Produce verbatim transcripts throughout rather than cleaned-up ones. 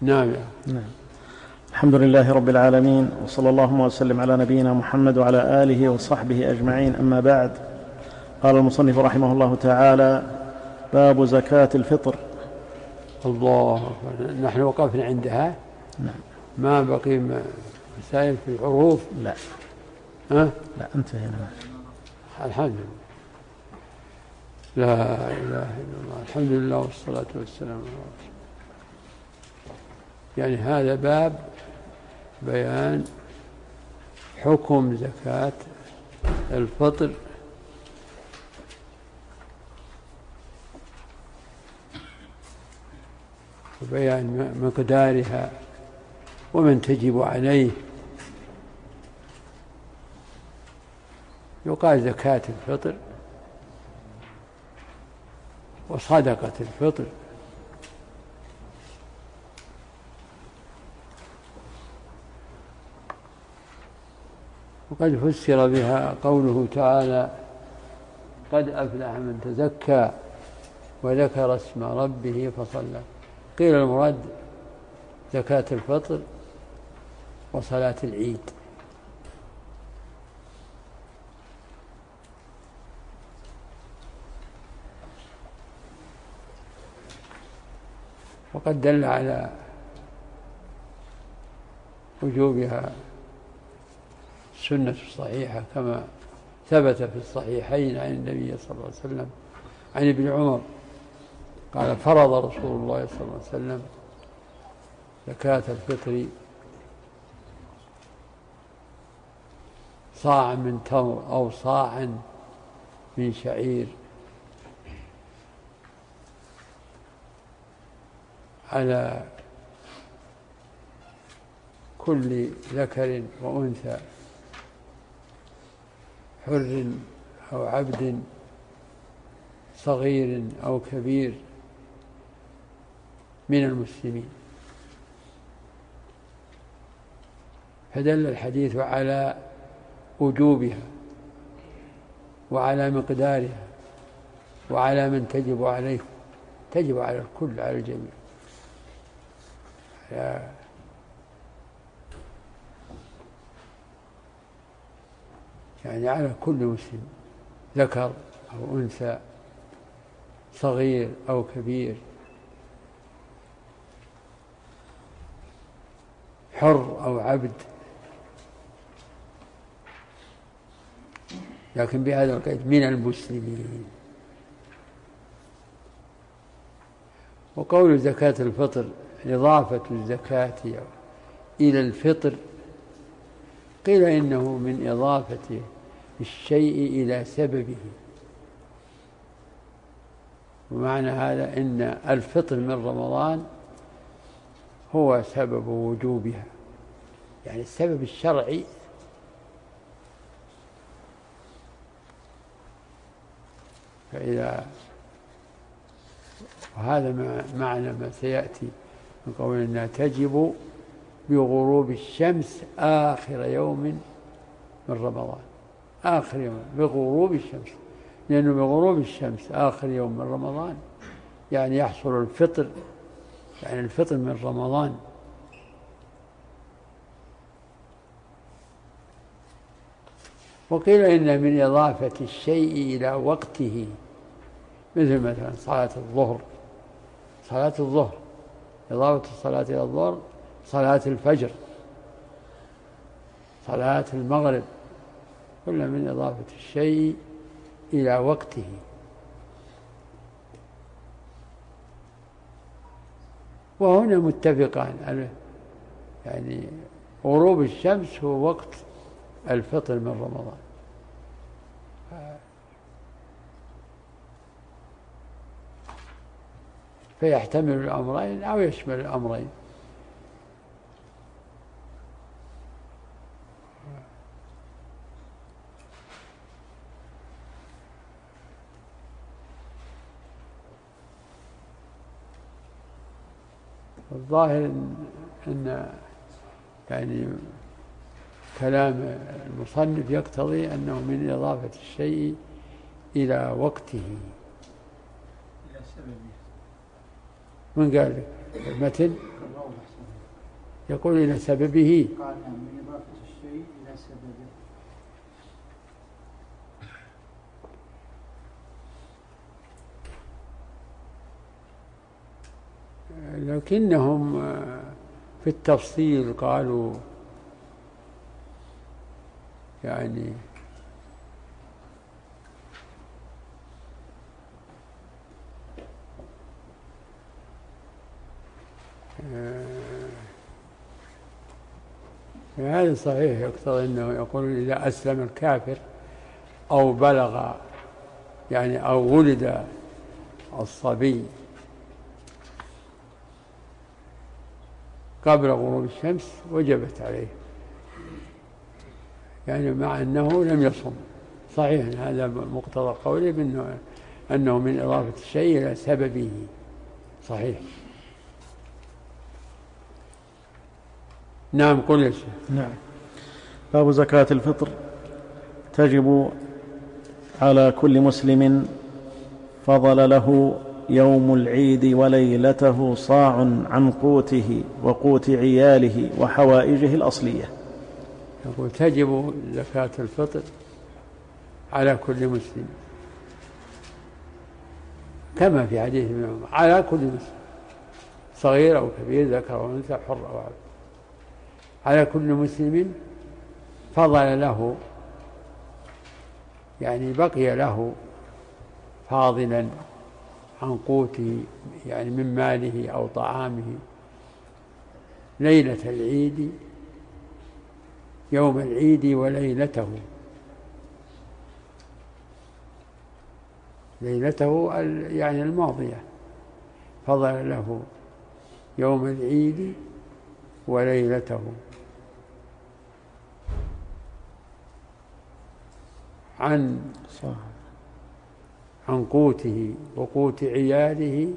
نعم. نعم. الحمد لله رب العالمين، وصلى الله وسلم على نبينا محمد وعلى آله وصحبه أجمعين، أما بعد. قال المصنف رحمه الله تعالى: باب زكاة الفطر. الله أكبر. نحن وقفنا عندها. نعم. ما بقي مسائل في الحروف؟ لا. ها؟ لا انتهينا. الحمد لله. لا إله إلا الله. الحمد لله والصلاة والسلام على رسول الله. يعني هذا باب بيان حكم زكاة الفطر، وبيان مقدارها ومن تجب عليه. يقال زكاة الفطر وصدقة الفطر. وقد فسر بها قوله تعالى: قد أفلح من تزكى وذكر اسم ربه فصلى. قيل المراد زكاة الفطر وصلاة العيد. وقد دل على وجوبها السنة الصحيحة كما ثبت في الصحيحين عن النبي صلى الله عليه وسلم عن ابن عمر قال: فرض رسول الله صلى الله عليه وسلم زكاة الفطر صاع من تمر أو صاعا من شعير على كل ذكر وأنثى، حر أو عبد، صغير أو كبير، من المسلمين. فدل الحديث على وجوبها وعلى مقدارها وعلى من تجب عليه. تجب على الكل، على الجميع، يعني على كل مسلم، ذكر أو أنثى، صغير أو كبير، حر أو عبد. لكن بهذا القيد: من المسلمين. وقول زكاة الفطر إضافة الزكاة إلى الفطر، قيل إنه من إضافة الشيء إلى سببه. ومعنى هذا إن الفطر من رمضان هو سبب وجوبها، يعني السبب الشرعي. فإذا وهذا معنى ما سيأتي من قول أنها تجب بغروب الشمس آخر يوم من رمضان. آخر يوم بغروب الشمس، لأنه بغروب الشمس آخر يوم من رمضان يعني يحصل الفطر، يعني الفطر من رمضان. وقيل إن من إضافة الشيء إلى وقته، مثل مثلا صلاة الظهر. صلاة الظهر إضافة الصلاة إلى الظهر، صلاة الفجر، صلاة المغرب، كل من إضافة الشيء إلى وقته. وهنا متفقان، يعني غروب الشمس هو وقت الفطر من رمضان. فيحتمل الأمرين أو يشمل الأمرين. الظاهر أن يعني كلام المصنف يقتضي أنه من إضافة الشيء إلى وقته. من قال لك المتن؟ يقول إلى سببه. قال نعم، من إضافة الشيء إلى سببه. لكنهم في التفصيل قالوا يعني هذا صحيح، يقتضي أنه يقول إذا أسلم الكافر أو بلغ يعني أو ولد الصبي قبل غروب الشمس وجبت عليه، يعني مع أنه لم يصم. صحيح هذا مقتضى قوله بأنه أنه من إضافة الشيء إلى سببه، صحيح. نعم قل يا شيخ. نعم. باب زكاة الفطر. تجب على كل مسلم فضل له يوم العيد وليلته صاع عن قوته وقوت عياله وحوائجه الأصلية. يقول تجب زكاة الفطر على كل مسلم كما في حديث ابن عمر، على كل مسلم صغير أو كبير، ذكر أو أنثى، حر أو عبد، على كل مسلم فضل له يعني بقي له فاضلا عن قوته يعني من ماله أو طعامه ليلة العيد، يوم العيد وليلته، ليلته يعني الماضية، فضل له يوم العيد وليلته عن عن قوته وقوت عياله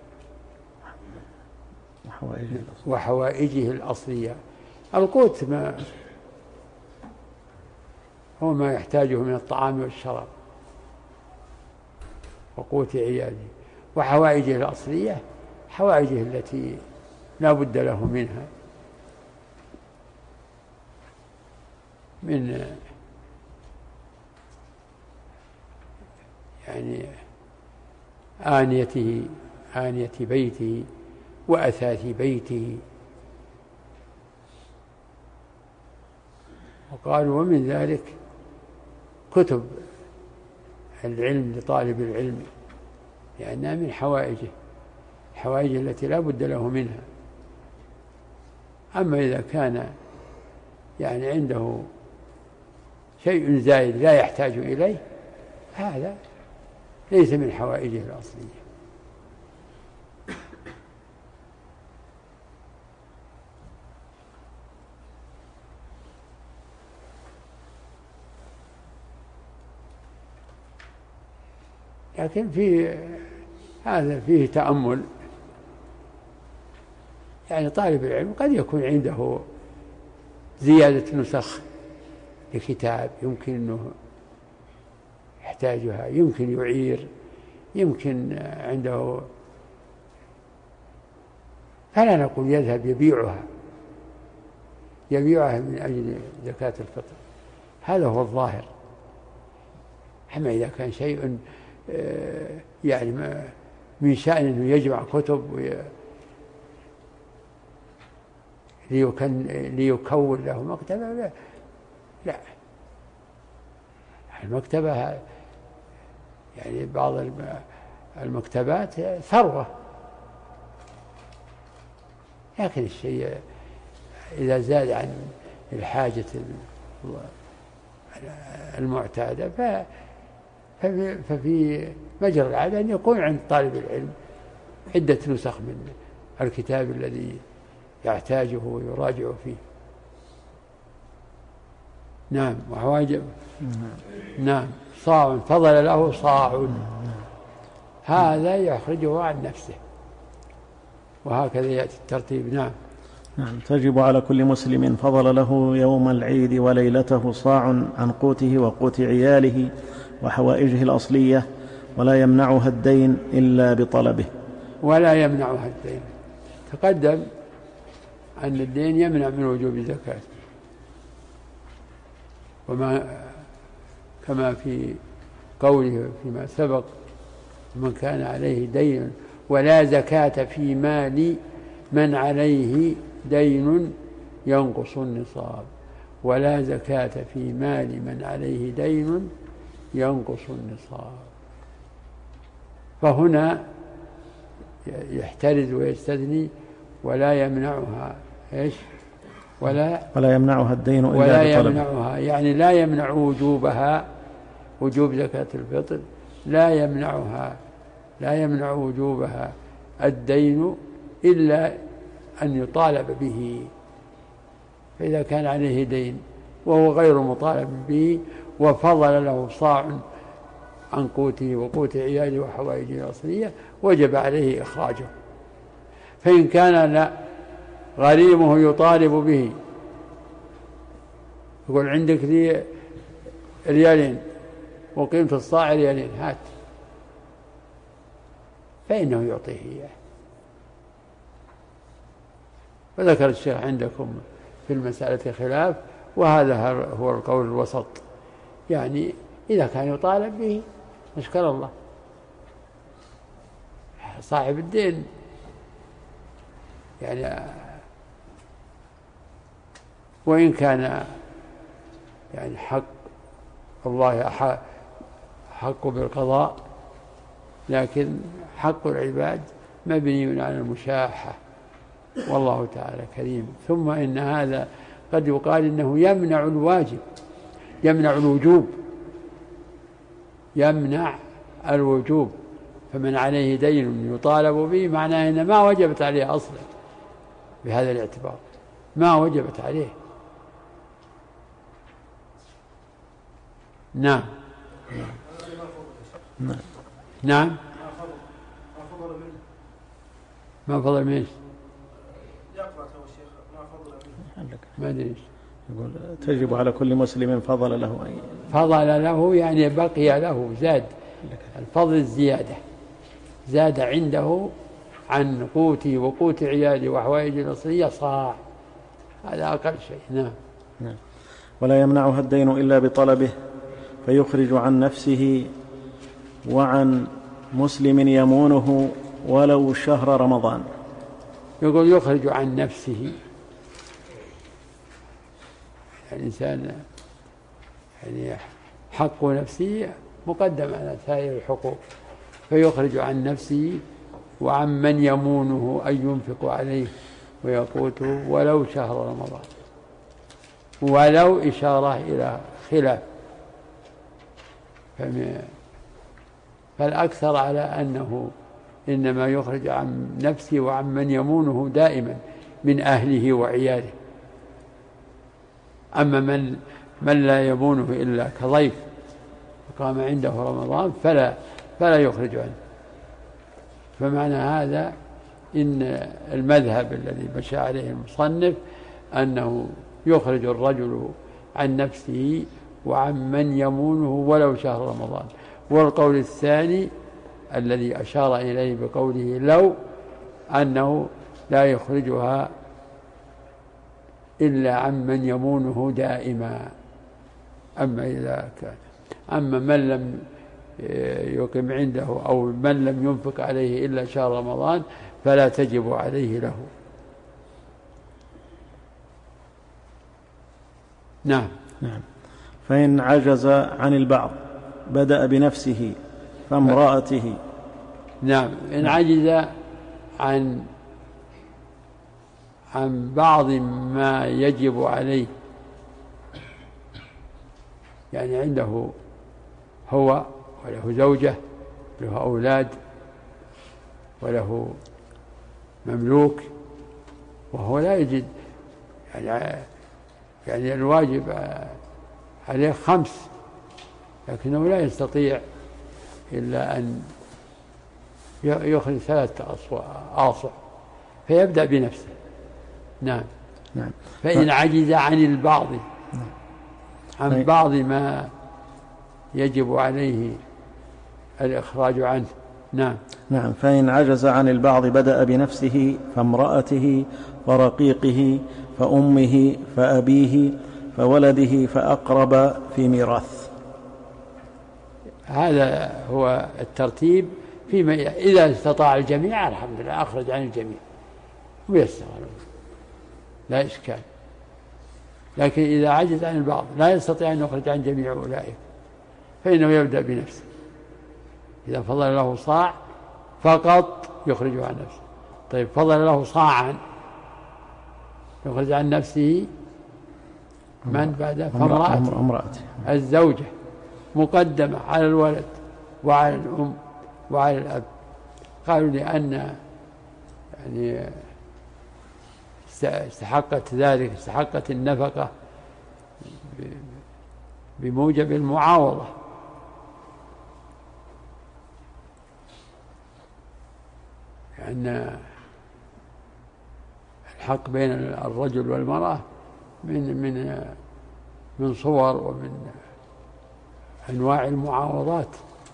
وحوائجه الأصلية. القوت ما هو ما يحتاجه من الطعام والشراب، وقوت عياله، وحوائجه الأصلية حوائجه التي لا بد له منها من يعني آنيته آنية بيته وأثاث بيته. وقالوا ومن ذلك كتب العلم لطالب العلم، لأنها من حوائجه، الحوائج التي لا بد له منها. أما إذا كان يعني عنده شيء زائد لا يحتاج إليه، هذا ليس من حوائجه الأصلية. لكن في هذا فيه تأمل، يعني طالب العلم قد يكون عنده زيادة نسخ لكتاب يمكن أنه يحتاجها، يمكن يعير، يمكن عنده، فلا نقول يذهب يبيعها يبيعها من أجل زكاة الفطر، هذا هو الظاهر. أما إذا كان شيء يعني من شأن أنه يجمع كتب ليكون له مكتبة، لا, لا. المكتبة يعني بعض المكتبات ثروة، لكن الشيء إذا زاد عن الحاجة المعتادة ففي, ففي مجرى العادة أن يكون عند طالب العلم عدة نسخ من الكتاب الذي يحتاجه ويراجع فيه. نعم. وحواجب نعم. صاع فضل له صاع، هذا يخرجه عن نفسه، وهكذا يأتي الترتيب. نعم. نعم. تجب على كل مسلم فضل له يوم العيد وليلته صاع عن قوته وقوت عياله وحوائجه الأصلية، ولا يمنعها الدين إلا بطلبه. ولا يمنعها الدين، تقدم أن الدين يمنع من وجوب الزكاة، وما كما في قوله فيما سبق: من كان عليه دين ولا زكاة في مال من عليه دين ينقص النصاب، ولا زكاة في مال من عليه دين ينقص النصاب. فهنا يحترز ويستثني: ولا يمنعها إيش؟ ولا ولا يمنعها الدين إلا ولا بطلب. يمنعها، يعني لا يمنع وجوبها، وجوب زكاة الفطر لا يمنعها لا يمنع وجوبها الدين إلا أن يطالب به. فإذا كان عليه دين وهو غير مطالب به وفضل له صاع عن قوته وقوت عياله وحوائجه الأصلية وجب عليه إخراجه. فإن كان لا غريمه يطالب به، يقول: عندك لي ريالين وقيمة الصاع ريالين، هات، فإنه يعطيه إياه. وذكر الشيخ عندكم في المسألة خلاف، وهذا هو القول الوسط، يعني إذا كان يطالب به مشكل الله، صاحب الدين يعني، وإن كان يعني حق الله حق بالقضاء، لكن حق العباد مبني على المشاحة، والله تعالى كريم. ثم إن هذا قد يقال إنه يمنع الواجب، يمنع الوجوب، يمنع الوجوب. فمن عليه دين يطالب به معناه إن ما وجبت عليه أصلا، بهذا الاعتبار ما وجبت عليه. نعم نعم نعم ما فضل منه، ما أدري. يقول: تجب على كل مسلم فضل له أي فضل له يعني بقي له، زاد الفضل الزيادة، زاد عنده عن قوتي وقوت عيالي وحوائج الأصلية صاع، هذا أقل شيء. نعم. نعم. ولا يمنعها الدين إلا بطلبه، فيخرج عن نفسه وعن مسلم يمونه ولو شهر رمضان. يقول: يخرج عن نفسه، الإنسان يعني حق نفسه مقدم على سائر الحقوق، فيخرج عن نفسه وعن من يمونه أن ينفق عليه ويقوته ولو شهر رمضان، ولو إشارة إلى خلاف، فالأكثر على أنه إنما يخرج عن نفسه وعن من يمونه دائما من أهله وعياله. أما من من لا يمونه إلا كضيف فقام عنده رمضان فلا فلا يخرج عنه. فمعنى هذا إن المذهب الذي مشى عليه المصنف أنه يخرج الرجل عن نفسه وعن من يمونه ولو شهر رمضان. والقول الثاني الذي أشار إليه بقوله لو أنه لا يخرجها إلا عن من يمونه دائما. أما إذا كان أما من لم يقم عنده أو من لم ينفق عليه إلا شهر رمضان فلا تجب عليه له. نعم. نعم. فإن عجز عن البعض بدأ بنفسه فامرأته. نعم. إن عجز عن عن بعض ما يجب عليه، يعني عنده هو وله زوجة له أولاد وله مملوك وهو لا يجد، يعني يعني الواجب عليه خمس لكنه لا يستطيع إلا أن يخرج ثلاثة آصع فيبدأ بنفسه. نعم. نعم. فإن عجز عن البعض عن بعض ما يجب عليه الإخراج عنه. نعم. نعم. فإن عجز عن البعض بدأ بنفسه فامرأته فرقيقه فأمه فأبيه فولده فأقرب في ميراث. هذا هو الترتيب فيما إذا استطاع الجميع الحمد لله أخرج عن الجميع ويسر لا إشكال، لكن إذا عجز عن البعض لا يستطيع أن يخرج عن جميع أولئك فإنه يبدأ بنفسه. إذا فضل له صاع فقط يخرج عن نفسه. طيب فضل له صاعا يخرج عن نفسه من بعد؟ فامرأته الزوجة مقدمة على الولد وعلى الأم وعلى الأب. قالوا لأن يعني استحقت ذلك، استحقت النفقة بموجب المعاوضة، لأن الحق بين الرجل والمرأة من من من صور ومن أنواع المعاوضات،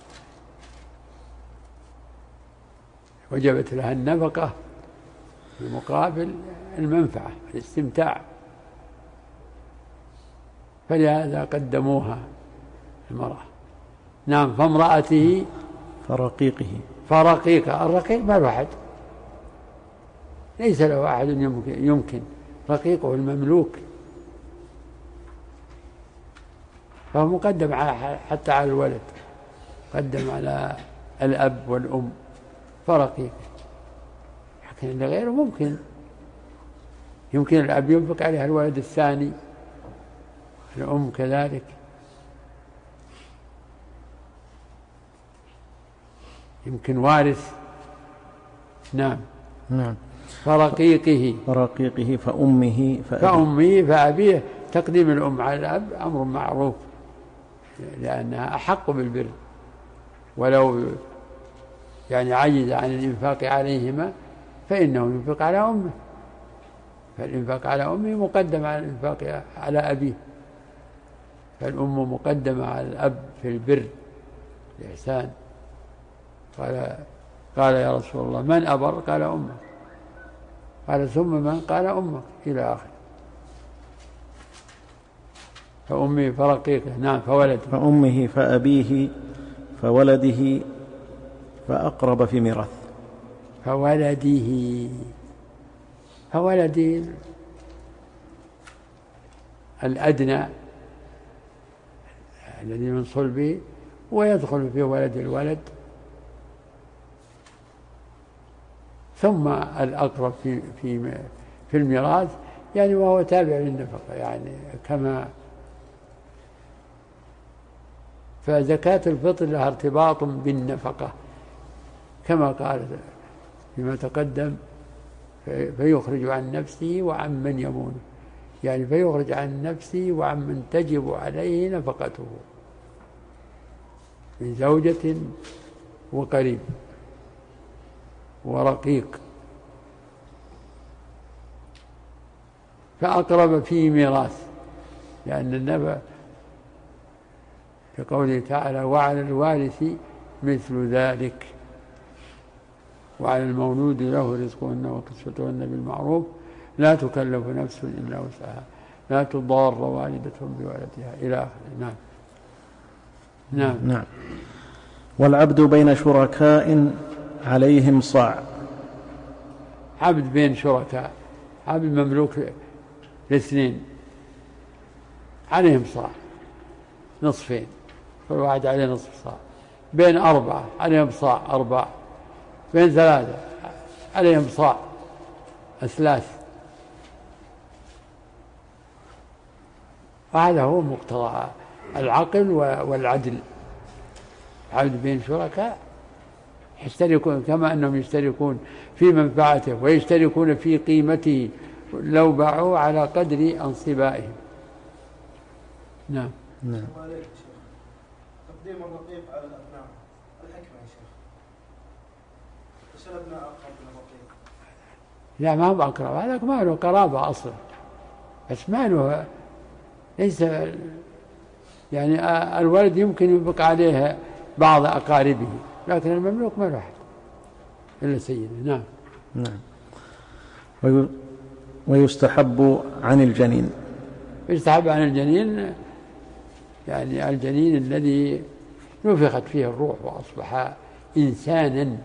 وجبت لها النفقة بمقابل المنفعة الاستمتاع، فلهذا قدموها المرأة. نعم. فامرأته فرقيقه فرقيقه الرقيق ما له أحد، ليس له أحد يمكن, يمكن رقيقه المملوك، فهو مقدم حتى على الولد، قدم على الأب والأم فرقيق. لكن اللي غيره ممكن يمكن الأب ينفق عليها الولد الثاني، الأم كذلك، يمكن وارث. نعم. نعم. فرقيقه فرقيقه فأمه فأبيه فأمه فأبيه. تقديم الأم على الأب أمر معروف لأنها أحق بالبر، ولو يعني عجز عن الإنفاق عليهما فإنه ينفق على أمه، فالإنفاق على أمه مقدم على الإنفاق على أبيه، فالأم مقدمة على الأب في البر الإحسان. قال قال يا رسول الله من أبر؟ قال أمك. قال ثم من؟ قال أمك، إلى آخر. فأمه فرقيقه. نعم. فولده فأمه فأبيه فولده فأقرب في ميراث. فولده فولده الأدنى الذي من صلبه، ويدخل في ولد الولد، ثم الأقرب في في في الميراث، يعني وهو تابع للنفقة، يعني كما فزكاة الفطر لها ارتباط بالنفقة كما قال فيما تقدم، فيخرج عن نفسه وعن من يمونه، يعني فيخرج عن نفسه وعن من تجب عليه نفقته من زوجة وقريب ورقيق. فأقرب في ميراث، لأن النبأ كقوله تعالى وعلى الوارث مثل ذلك وعلى المولود له رزقهن وكسوتهن بالمعروف لا تكلف نفس إلا وسعها لا تضار والدة بولدها إلى آخره. نعم. نعم. نعم. والعبد بين شركاء عليهم صاع. عبد بين شركاء، عبد مملوك الاثنين عليهم صاع نصفين، كل واحد عليه نصف صاع. بين أربعة عليهم صاع أربعة. بين ثلاثة عليهم صاع أثلاث. وهذا هو مقتضى العقل والعدل. عبد بين شركاء يشتركون كما أنهم يشتركون في منفعته ويشتركون في قيمته لو باعوا على قدر أنصبائهم. نعم. نعم. تقديم الرقيق على الأبناء الحكمة يا شيخ، بس الأبناء أقرب من الرقيق. لا ما هو أقرب، هذاك ما له قرابة أصلا، بس ما له ليس يعني الولد يمكن ينفق عليه بعض أقاربه، لكن المملوك ما له أحد إلا سيده. نعم. نعم. ويستحب عن الجنين. يستحب عن الجنين يعني الجنين الذي نفخت فيه الروح وأصبح إنسانا،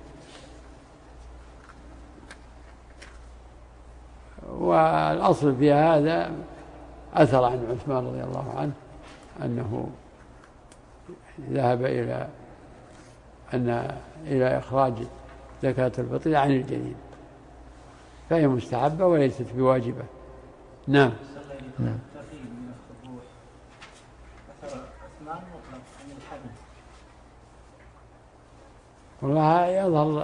والأصل في هذا أثر عن عثمان رضي الله عنه أنه ذهب إلى أن إلى إخراج زكاة الفطر عن الجنين، فهي مستحبة وليست بواجبة. نعم. نعم. والله يظهر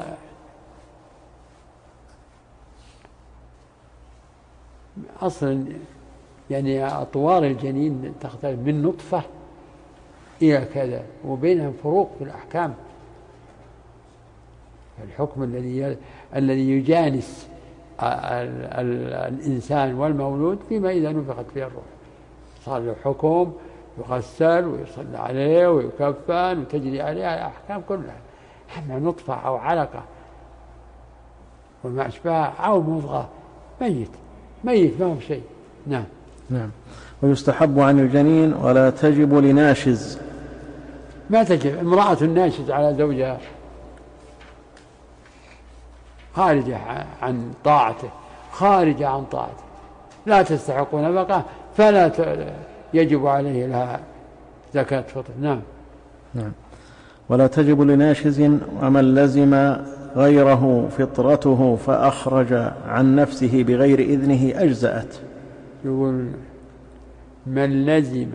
أصلا يعني أطوار الجنين تختلف من نطفة إلى كذا، وبينهم فروق في الأحكام. الحكم الذي الذي يجانس الإنسان والمولود فيما إذا نفخت فيه الروح صار له حكم، يغسل ويصلى عليه ويكفن وتجري عليه الأحكام كلها. أما نطفة أو علقة وما أشبهها أو مضغة ميت ميت ما هو شيء. نعم. نعم. ويستحب عن الجنين ولا تجب لناشز. ما تجب امرأة ناشز على زوجها خارجة عن طاعته خارجة عن طاعته لا تستحق نفقة فلا يجب عليه لها زكاة فطر. نعم. نعم. ولا تجب لناشز ومن لزم غيره فطرته فأخرج عن نفسه بغير إذنه أجزأت. يقول من لزم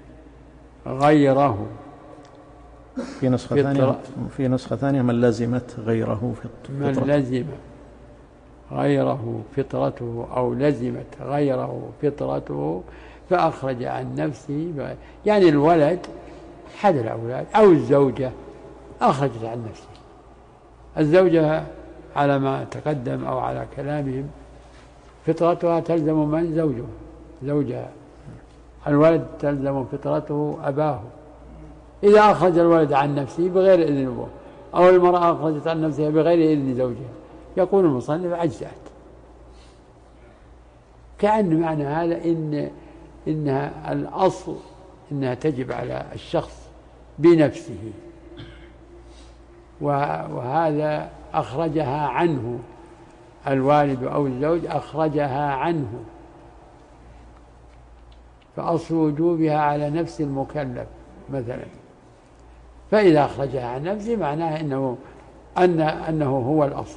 غيره في نسخة ثانية في نسخة ثانية من لزمت غيره فطرته. من لزم غيره فطرته أو لزمت غيره فطرته فأخرج عن نفسه بغير. يعني الولد أحد الأولاد أو الزوجة أخرجت عن نفسه. الزوجة على ما تقدم أو على كلامهم فطرتها تلزم من زوجها زوجها. الولد تلزم فطرته أباه. إذا أخرج الولد عن نفسه بغير إذن أبوه أو المرأة أخرجت عن نفسها بغير إذن زوجها يقول المصنف أجزأت. كأن معنى هذا إن إنها الأصل إنها تجب على الشخص بنفسه، وهذا أخرجها عنه الوالد أو الزوج أخرجها عنه، فأصل وجوبها على نفس المكلف مثلا. فإذا أخرجها عن نفسه معناه إنه أن أنه هو الأصل،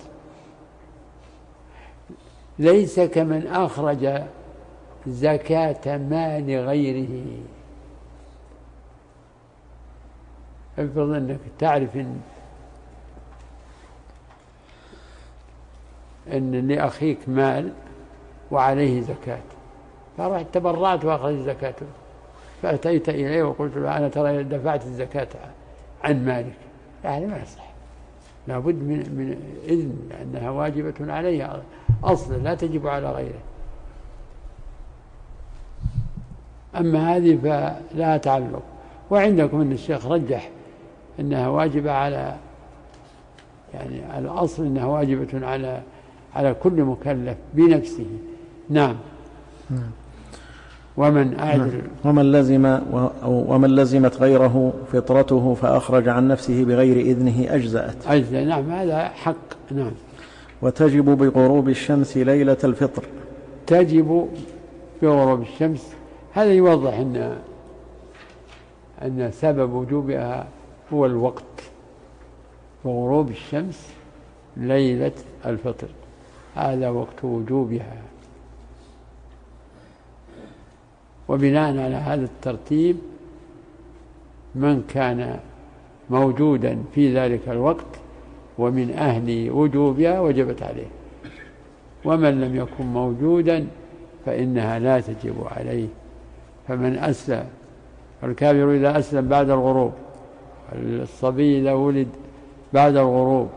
ليس كمن أخرج زكاة مال غيره. افرض أنك تعرف إن إن لأخيك مال وعليه زكاة، فرحت تبرعت وأخرج زكاته، فأتيت إليه وقلت له أنا ترى دفعت الزكاة عن مالك، يعني ما يصح، لابد من من إذن لأنها واجبة عليه أصلا لا تجب على غيره. أما هذه فلا تعلق. وعندكم أن الشيخ رجح أنها واجبة على يعني الأصل أنها واجبة على على كل مكلف بنفسه. نعم. نعم. ومن أعدل ومن لزم ومن لزمت غيره فطرته فأخرج عن نفسه بغير إذنه أجزأت. أجزأ. نعم هذا حق. نعم. وتجب بغروب الشمس ليلة الفطر. تجب بغروب الشمس. هذا يوضح أن أن سبب وجوبها هو الوقت، بغروب الشمس ليلة الفطر هذا وقت وجوبها. وبناء على هذا الترتيب من كان موجودا في ذلك الوقت ومن أهل وجوبها وجبت عليه، ومن لم يكن موجودا فإنها لا تجب عليه. فمن أسلم الكافر إذا أسلم بعد الغروب، الصبي إذا ولد بعد الغروب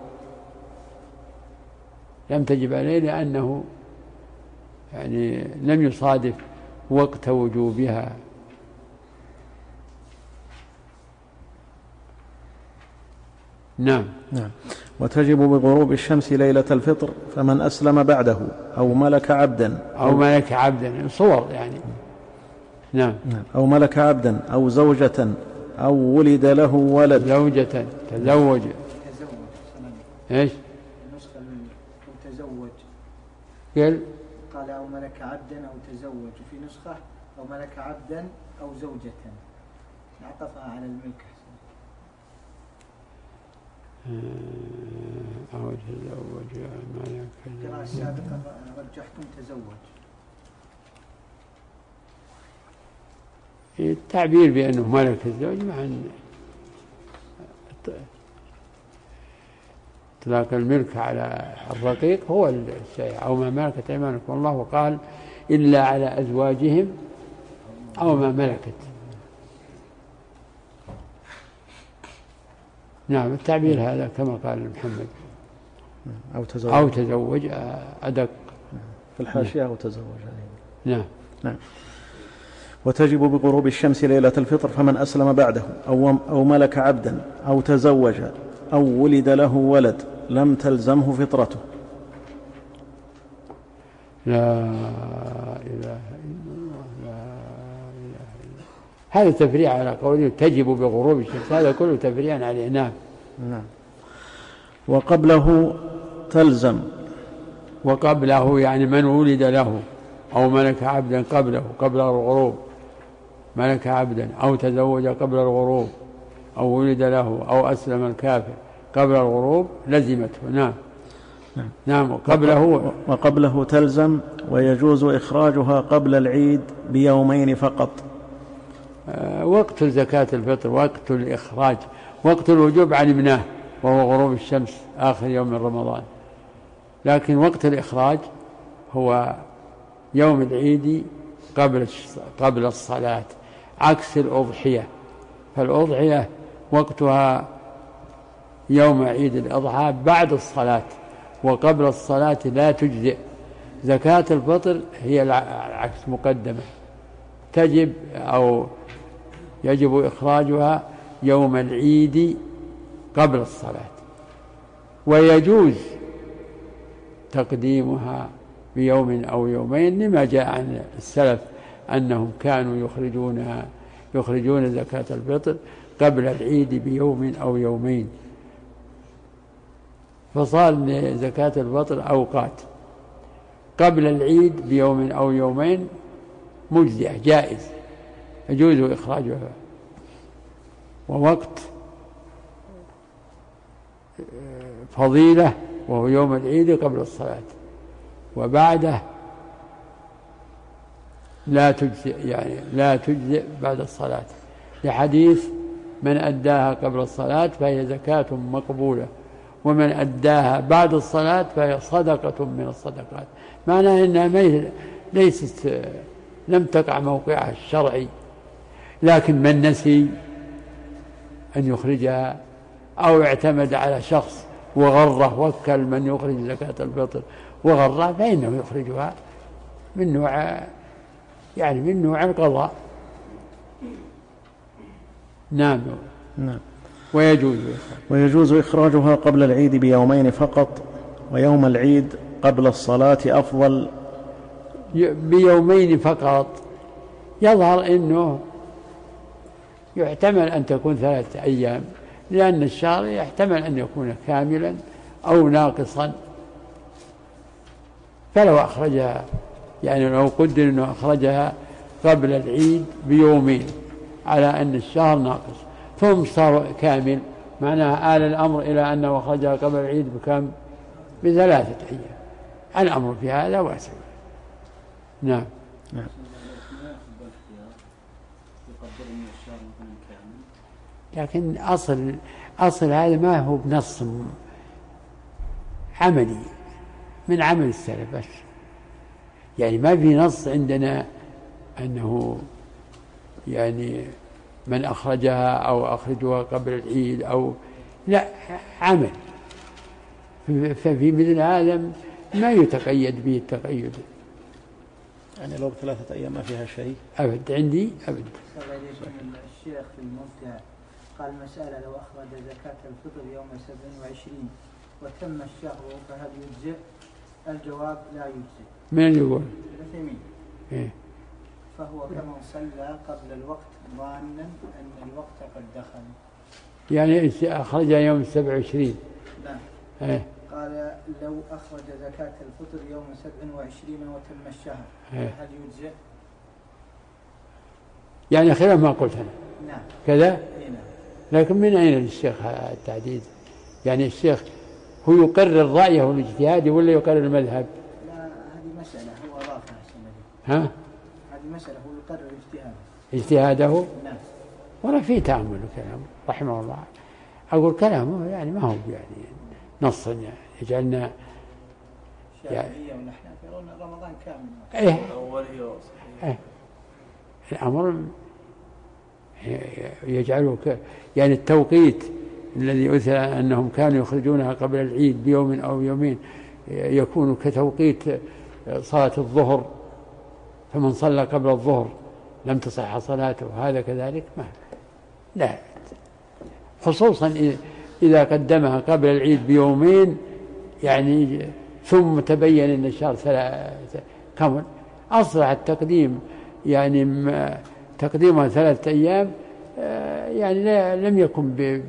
لم تجب عليه لأنه يعني لم يصادف وقت وجوبها. نعم. نعم. وتجب بغروب الشمس ليلة الفطر فمن أسلم بعده أو ملك عبدا أو ملك عبدا صور يعني. نعم. أو ملك عبدا أو زوجة أو ولد له ولد. زوجة تزوج. إيش؟ النسخة أو تزوج. قال قال أو ملك عبدا أو تزوج، وفي نسخة أو ملك عبدا أو زوجة، عطفها على الملك. أو تزوج ملك. القراءة السابقة رجحتم تزوج. التعبير بأنه ملك الزوج مع إطلاق الملك على الرقيق هو الشيء، أو ما ملكت أيمانكم، الله قال إلا على أزواجهم أو ما ملكت. نعم التعبير هذا كما قال محمد. أو تزوج, أو تزوج أدق في الحاشية. أو تزوج. نعم. نعم. وتجب بغروب الشمس ليلة الفطر فمن أسلم بعده أو, أو ملك عبدا أو تزوج أو ولد له ولد لم تلزمه فطرته. لا إله إلا الله لا إله إلا. هذا تفريع على قوله تجب بغروب الشمس، هذا كله تفريع على نعم. نعم. وقبله تلزم. وقبله يعني من ولد له أو ملك عبدا قبله قبل الغروب، ملك عبدا أو تزوج قبل الغروب أو ولد له أو أسلم الكافر قبل الغروب لزمته. نعم. نعم. نعم. قبله وقبله تلزم ويجوز إخراجها قبل العيد بيومين فقط. آه وقت زكاة الفطر وقت الإخراج، وقت الوجوب علمناه وهو غروب الشمس آخر يوم من رمضان، لكن وقت الإخراج هو يوم العيد قبل قبل الصلاة، عكس الأضحية. فالأضحية وقتها يوم عيد الأضحى بعد الصلاة وقبل الصلاة لا تجزئ. زكاة الفطر هي العكس، مقدمة، تجب أو يجب إخراجها يوم العيد قبل الصلاة، ويجوز تقديمها بيوم أو يومين لما جاء عن السلف أنهم كانوا يخرجونها يخرجون زكاة الفطر قبل العيد بيوم أو يومين، فصار لزكاة الفطر أوقات قبل العيد بيوم أو يومين مجزئة جائز يجوز إخراجها، ووقت فضيلة وهو يوم العيد قبل الصلاة، وبعده لا تجزئ يعني لا تجزئ بعد الصلاة، لحديث من أداها قبل الصلاة فهي زكاة مقبولة، ومن أداها بعد الصلاة فهي صدقة من الصدقات. معناه أنها ليست لم تقع موقعها الشرعي، لكن من نسي أن يخرجها أو اعتمد على شخص وغره وكل من يخرج زكاة الفطر وغره فإنه يخرجها من نوع يعني من نوع القضاء. نعم. نعم. ويجوز ويجوز إخراجها قبل العيد بيومين فقط، ويوم العيد قبل الصلاة أفضل. بيومين فقط يظهر أنه يحتمل أن تكون ثلاثة أيام، لأن الشهر يحتمل أن يكون كاملا أو ناقصا، فلو أخرجها يعني لو قدر أنه أخرجها قبل العيد بيومين على أن الشهر ناقص ثم صار كامل، معناها آل الأمر إلى أنه أخرجها قبل العيد بكم بثلاثة أيام، الأمر في هذا واسع. نعم. نعم. لكن أصل أصل هذا ما هو بنص عملي من عمل السلف بس، يعني ما في نص عندنا أنه يعني من أخرجها أو أخرجها قبل العيد أو لا، عمل. ففي مثل هذا ما يتقيد به التقيد، يعني لو ثلاثة أيام ما فيها شيء أبد عندي أبد. الشيخ في الممتع قال مسألة لو أخرج زكاة الفطر يوم سبع وعشرين وتم الشهر فهل يجزئ؟ الجواب لا يجزئ. من يقول؟ العثيمين. إيه؟ فهو كمن صلى قبل الوقت ظانا أن الوقت قد دخل. يعني أخرج يوم السبع وعشرين. نعم. إيه؟ قال لو أخرج زكاة الفطر يوم سبع وعشرين وتم الشهر إيه؟ هل يجزئ؟ يعني خلاف ما قلت أنا. نعم. كذا؟ إيه نعم. لكن من أين للشيخ التعديد؟ يعني الشيخ هو يقرر رأيه الاجتهادي ولا يقرر المذهب؟ لا هذه مسألة هو أضافها السنة. ها؟ هذه مسألة هو يقرر اجتهاده. اجتهاده؟ نعم. ولا في تأمل كلامه رحمه الله. أقول كلامه يعني ما هو يعني نصا يعني يجعلنا الشافعية والأحناف يرون رمضان كامل. إيه؟ إيه؟ الأمر يجعله ك... يعني التوقيت الذي أثر أنهم كانوا يخرجونها قبل العيد بيوم أو يومين يكون كتوقيت صلاة الظهر، فمن صلى قبل الظهر لم تصح صلاته، هذا كذلك ما لا، خصوصا إذا قدمها قبل العيد بيومين يعني ثم تبين أن الشهر ثلاثة كمل، أصبح التقديم يعني تقديمها ثلاثة أيام يعني لم يكن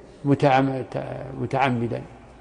متعمدا.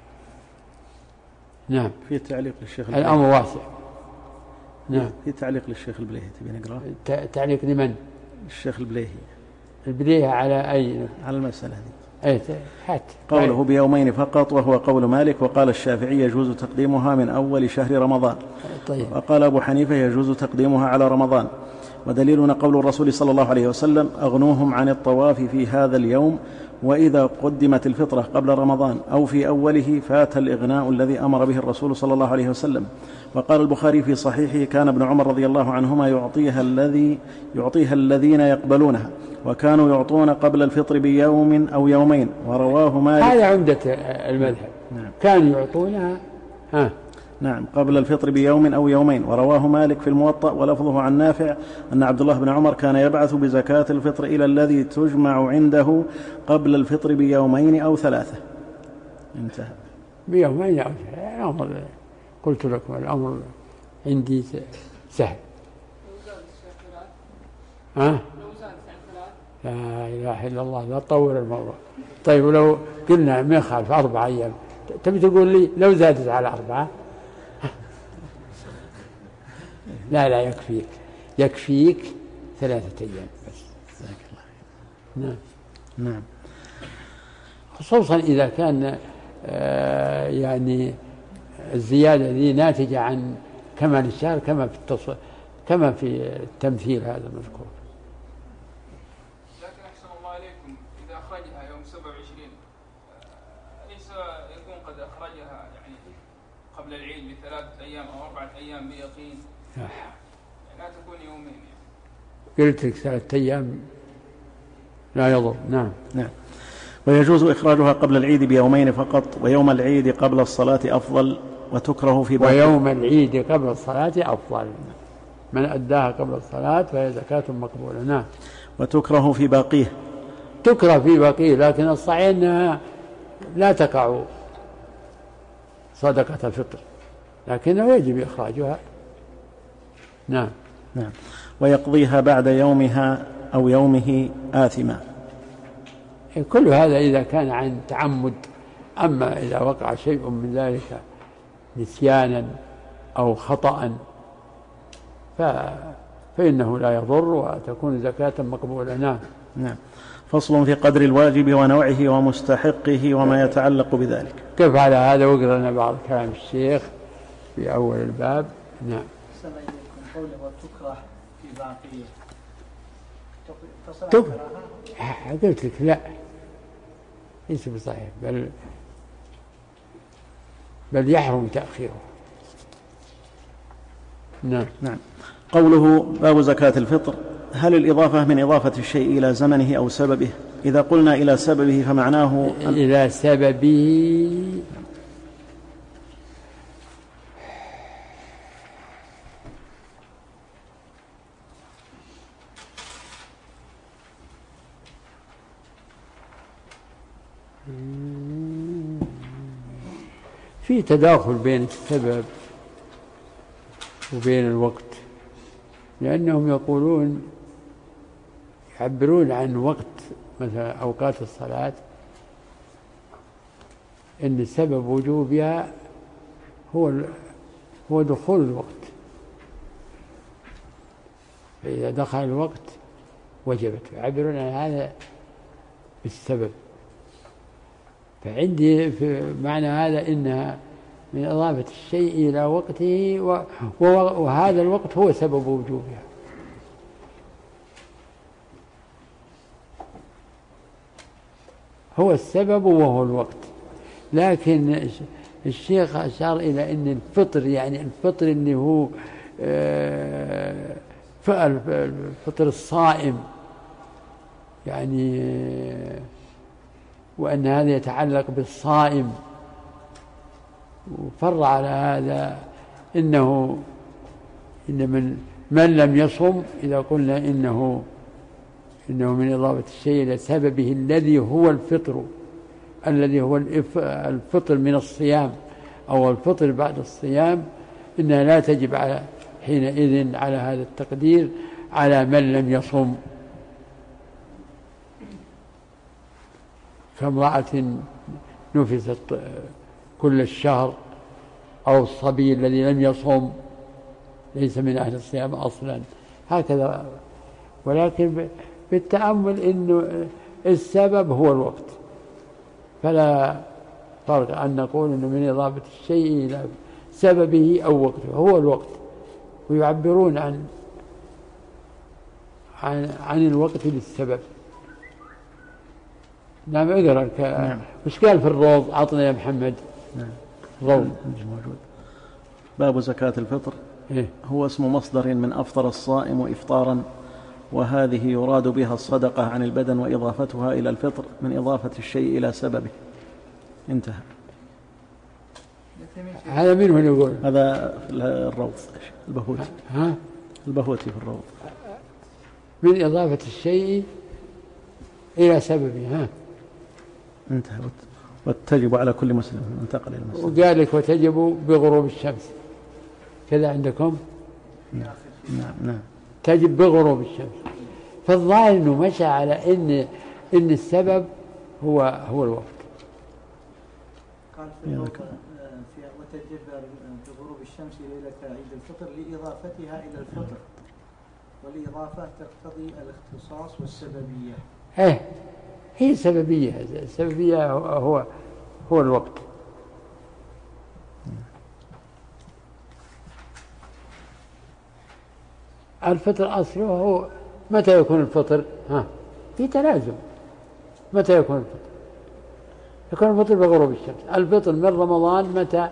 نعم. في تعليق للشيخ البليهي. الأمر واسع. نعم. في تعليق للشيخ البليهي تبي نقرأ؟ تعليق لمن؟ الشيخ البليهي. البليهي على أي؟ على المسألة هذه. أي حت. قوله بيومين فقط وهو قول مالك، وقال الشافعي يجوز تقديمها من أول شهر رمضان. طيب. وقال أبو حنيفة يجوز تقديمها على رمضان. ودليلنا قول الرسول صلى الله عليه وسلم أغنوهم عن الطواف في هذا اليوم، وإذا قدمت الفطرة قبل رمضان أو في أوله فات الإغناء الذي أمر به الرسول صلى الله عليه وسلم. وقال البخاري في صحيحه كان ابن عمر رضي الله عنهما يعطيها الذي يعطيها الذين يقبلونها، وكانوا يعطون قبل الفطر بيوم أو يومين. ورواه مالك. هذا عمدة المذهب. نعم. كانوا يعطونها ها نعم قبل الفطر بيوم أو يومين. ورواه مالك في الموطأ ولفظه عن نافع أن عبد الله بن عمر كان يبعث بزكاة الفطر إلى الذي تجمع عنده قبل الفطر بيومين أو ثلاثة. انتهى. بيومين أو ثلاثة. الأمر قلت لكم الأمر عندي سهل. ها؟ لا إله إلا الله، لا تطور الموضوع. طيب ولو قلنا ما يخالف أربع أيام، تبي تقول لي لو زادت على أربعة؟ لا لا يكفيك يكفيك ثلاثة أيام بس. نعم. نعم. خصوصا إذا كان آه يعني الزيادة دي ناتجة عن كمال الشهر كما في التص... كما في التمثيل هذا المذكور. لكن أحسن الله عليكم إذا أخرجها يوم سبع وعشرين أليس يكون قد أخرجها يعني قبل العيد بثلاثة أيام أو أربعة أيام بيقين؟ لا, لا تكون يومين يعني. قلت لك ثلاثة أيام لا يضر. نعم. نعم. ويجوز إخراجها قبل العيد بيومين فقط، ويوم العيد قبل الصلاة أفضل، وتكره في باقي. ويوم العيد قبل الصلاة أفضل، من أداها قبل الصلاة فهي زكاة مقبولة. نعم. وتكره في باقيه. تكره في باقيه، لكن الصحيح أنها لا تقع صدقة الفطر، لكنه يجب إخراجها. نعم. نعم. ويقضيها بعد يومها أو يومه آثما. كل هذا إذا كان عن تعمد، أما إذا وقع شيء من ذلك نسيانا أو خطأ ف... فإنه لا يضر وتكون زكاة مقبولة. نعم. نعم. فصل في قدر الواجب ونوعه ومستحقه وما يتعلق بذلك. كيف على هذا وقرأ لنا بعض كلام الشيخ في أول الباب. نعم. أحسن إليكم قوله وتكره في باقيه. تكره قلت لك لا ليس بصحيح، بل بل يحرم تأخيره. نعم. نعم. قوله باب زكاة الفطر، هل الإضافة من إضافة الشيء إلى زمنه أو سببه؟ إذا قلنا إلى سببه فمعناه إلى سببه في تداخل بين السبب وبين الوقت، لأنهم يقولون يعبرون عن وقت مثلا أوقات الصلاة إن سبب وجوبها هو هو دخول الوقت، فإذا دخل الوقت وجبت، يعبرون عن هذا بالسبب. فعندي في معنى هذا إنها من إضافة الشيء إلى وقته، وهذا الوقت هو سبب وجوبها. هو السبب وهو الوقت. لكن الشيخ أشار إلى أن الفطر، يعني الفطر اللي هو الفطر الصائم، يعني وأن هذا يتعلق بالصائم، وفر على هذا إنه إن من من لم يصم، إذا قلنا إنه إنه من إضافة الشيء إلى سببه الذي هو الفطر، الذي هو الفطر من الصيام أو الفطر بعد الصيام، إنها لا تجب على حينئذ على هذا التقدير على من لم يصم، كامرأة نفست كل الشهر، أو الصبي الذي لم يصم ليس من أهل الصيام أصلا، هكذا. ولكن بالتأمل إنه السبب هو الوقت، فلا فرق أن نقول إنه من إضافة الشيء إلى سببه أو وقته، هو الوقت. ويعبرون عن عن, عن الوقت للسبب. نعم اقرأ. نعم. وش قال في الروض؟ عطنا يا محمد. نعم. روض موجود. باب زكاة الفطر. إيه؟ هو اسم مصدر من أفطر الصائم إفطارا، وهذه يراد بها الصدقة عن البدن وإضافتها إلى الفطر من إضافة الشيء إلى سببه. انتهى. هذا منه يقول؟ هذا الروض البهوتي. ها؟ البهوتي في الروض. من إضافة الشيء إلى سببه. ها؟ انتهى. وتجب على كل مسلم انتقل إلى المسلم. وقال لك وتجب بغروب الشمس، كذا عندكم؟ نعم نعم, نعم. تجب بغروب الشمس. فالظاهر انه مشى على ان ان السبب هو هو الوقت. قال في وتجب بغروب الشمس ليلة عيد الفطر لإضافتها إلى الفطر، والإضافة تقتضي الاختصاص والسببية. ايه هي سببية، السببية هو هو الوقت. الفطر أصله هو متى يكون الفطر؟ ها في تلازم. متى يكون الفطر؟ يكون الفطر بغروب الشمس. الفطر من رمضان متى؟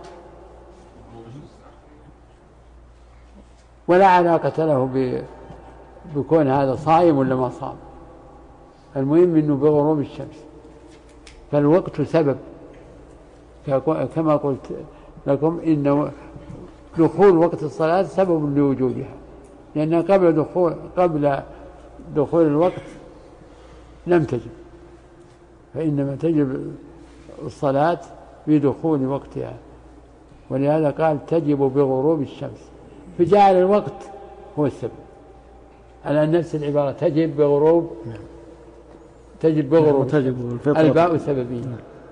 ولا علاقة له بكون هذا صائم ولا ما صام، المهم انه بغروب الشمس. فالوقت سبب، كما قلت لكم إن دخول وقت الصلاة سبب لوجودها، لأن قبل دخول قبل دخول الوقت لم تجب، فإنما تجب الصلاة بدخول وقتها، ولهذا قال تجب بغروب الشمس، فجعل الوقت هو السبب. على نفس العبارة تجب بغروب تجب بغروب تجب الباء سببية.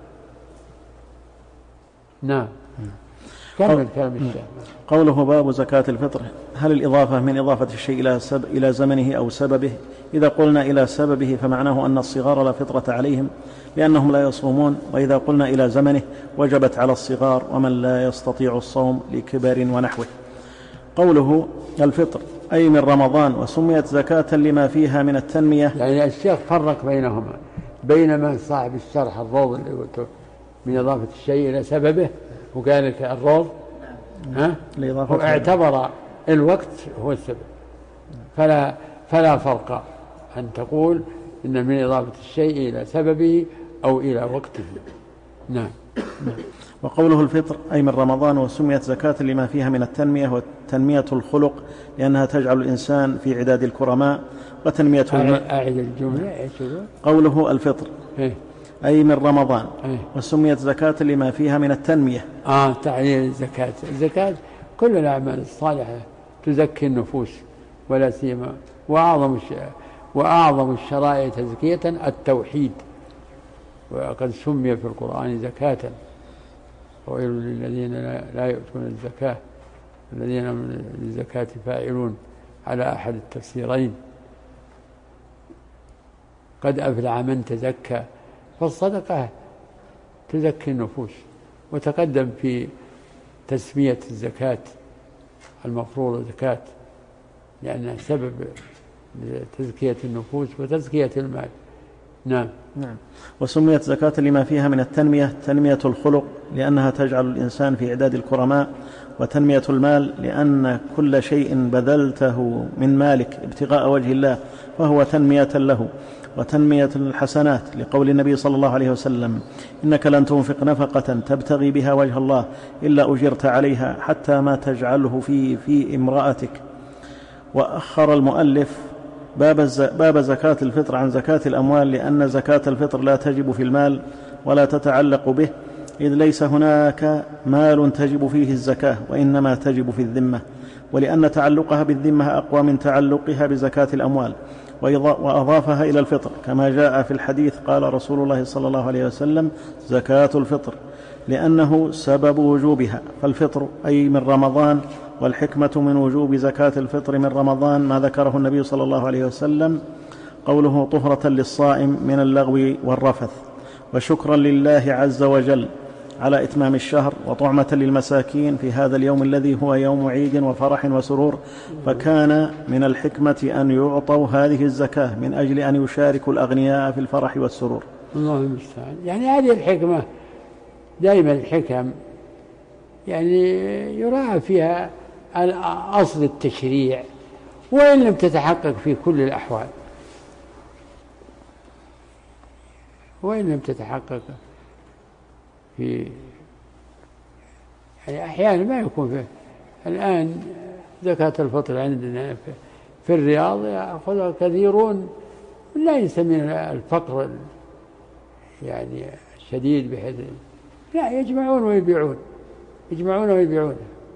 نعم. كمل كلام الشيخ. قوله باب زكاة الفطر. هل الإضافة من إضافة الشيء إلى, سب... إلى زمنه أو سببه؟ إذا قلنا إلى سببه فمعناه أن الصغار لا فطرة عليهم لأنهم لا يصومون، وإذا قلنا إلى زمنه وجبت على الصغار ومن لا يستطيع الصوم لكبر ونحوه. قوله الفطر أي من رمضان، وسميت زكاة لما فيها من التنمية. يعني الشيخ فرق بينهما، بين من صاحب الشرح الروض اللي قلته من إضافة الشيء إلى سببه، وقال لك الروض ها اعتبر الوقت هو السبب، فلا فلا فرق أن تقول إن من إضافة الشيء إلى سببه أو إلى وقته. نعم. وقوله الفطر أي من رمضان، وسميت زكاة لما فيها من التنمية، وتنمية الخلق لأنها تجعل الإنسان في عداد الكرماء، وتنمية أعد الجملة. قوله الفطر إيه؟ أي من رمضان. أيه. وسميت زكاة لما فيها من التنمية. آه تعليل الزكاة. الزكاة كل الأعمال الصالحة تزكي النفوس، ولا سيما وأعظم وأعظم الشرائع تزكية التوحيد، وقد سمي في القرآن زكاة. وويل للذين لا يؤتون الزكاة الذين من الزكاة فاعلون على أحد التفسيرين. قد أفلح من تزكى، فالصدقة تزكي النفوس. وتقدم في تسمية الزكاة المفروضة زكاة لأنها سبب لتزكية النفوس وتزكية المال. نعم. نعم. وسميت زكاة لما فيها من التنمية تنمية الخلق لأنها تجعل الإنسان في إعداد الكرماء، وتنمية المال لأن كل شيء بذلته من مالك ابتغاء وجه الله فهو تنمية له، وتنمية الحسنات لقول النبي صلى الله عليه وسلم: إنك لن تنفق نفقة تبتغي بها وجه الله إلا أجرت عليها حتى ما تجعله في, في امرأتك. وأخر المؤلف باب, باب زكاة الفطر عن زكاة الأموال لأن زكاة الفطر لا تجب في المال ولا تتعلق به، إذ ليس هناك مال تجب فيه الزكاة وإنما تجب في الذمة، ولأن تعلقها بالذمة أقوى من تعلقها بزكاة الأموال، وأضافها إلى الفطر كما جاء في الحديث قال رسول الله صلى الله عليه وسلم: زكاة الفطر، لأنه سبب وجوبها. فالفطر أي من رمضان، والحكمة من وجوب زكاة الفطر من رمضان ما ذكره النبي صلى الله عليه وسلم، قوله: طهرة للصائم من اللغو والرفث، وشكرا لله عز وجل على إتمام الشهر، وطعمة للمساكين في هذا اليوم الذي هو يوم عيد وفرح وسرور. فكان من الحكمة أن يعطوا هذه الزكاة من أجل أن يشاركوا الأغنياء في الفرح والسرور. الله المستعان. يعني هذه الحكمة دائما الحكم يعني يراعى فيها أصل التشريع، وإن لم تتحقق في كل الأحوال، وإن لم تتحقق في يعني أحيانا ما يكون فيه. الآن زكاة الفطر عندنا في الرياض يأخذها كثيرون ليس من الفقر يعني الشديد بحيث لا يجمعون ويبيعون يجمعون ويبيعون.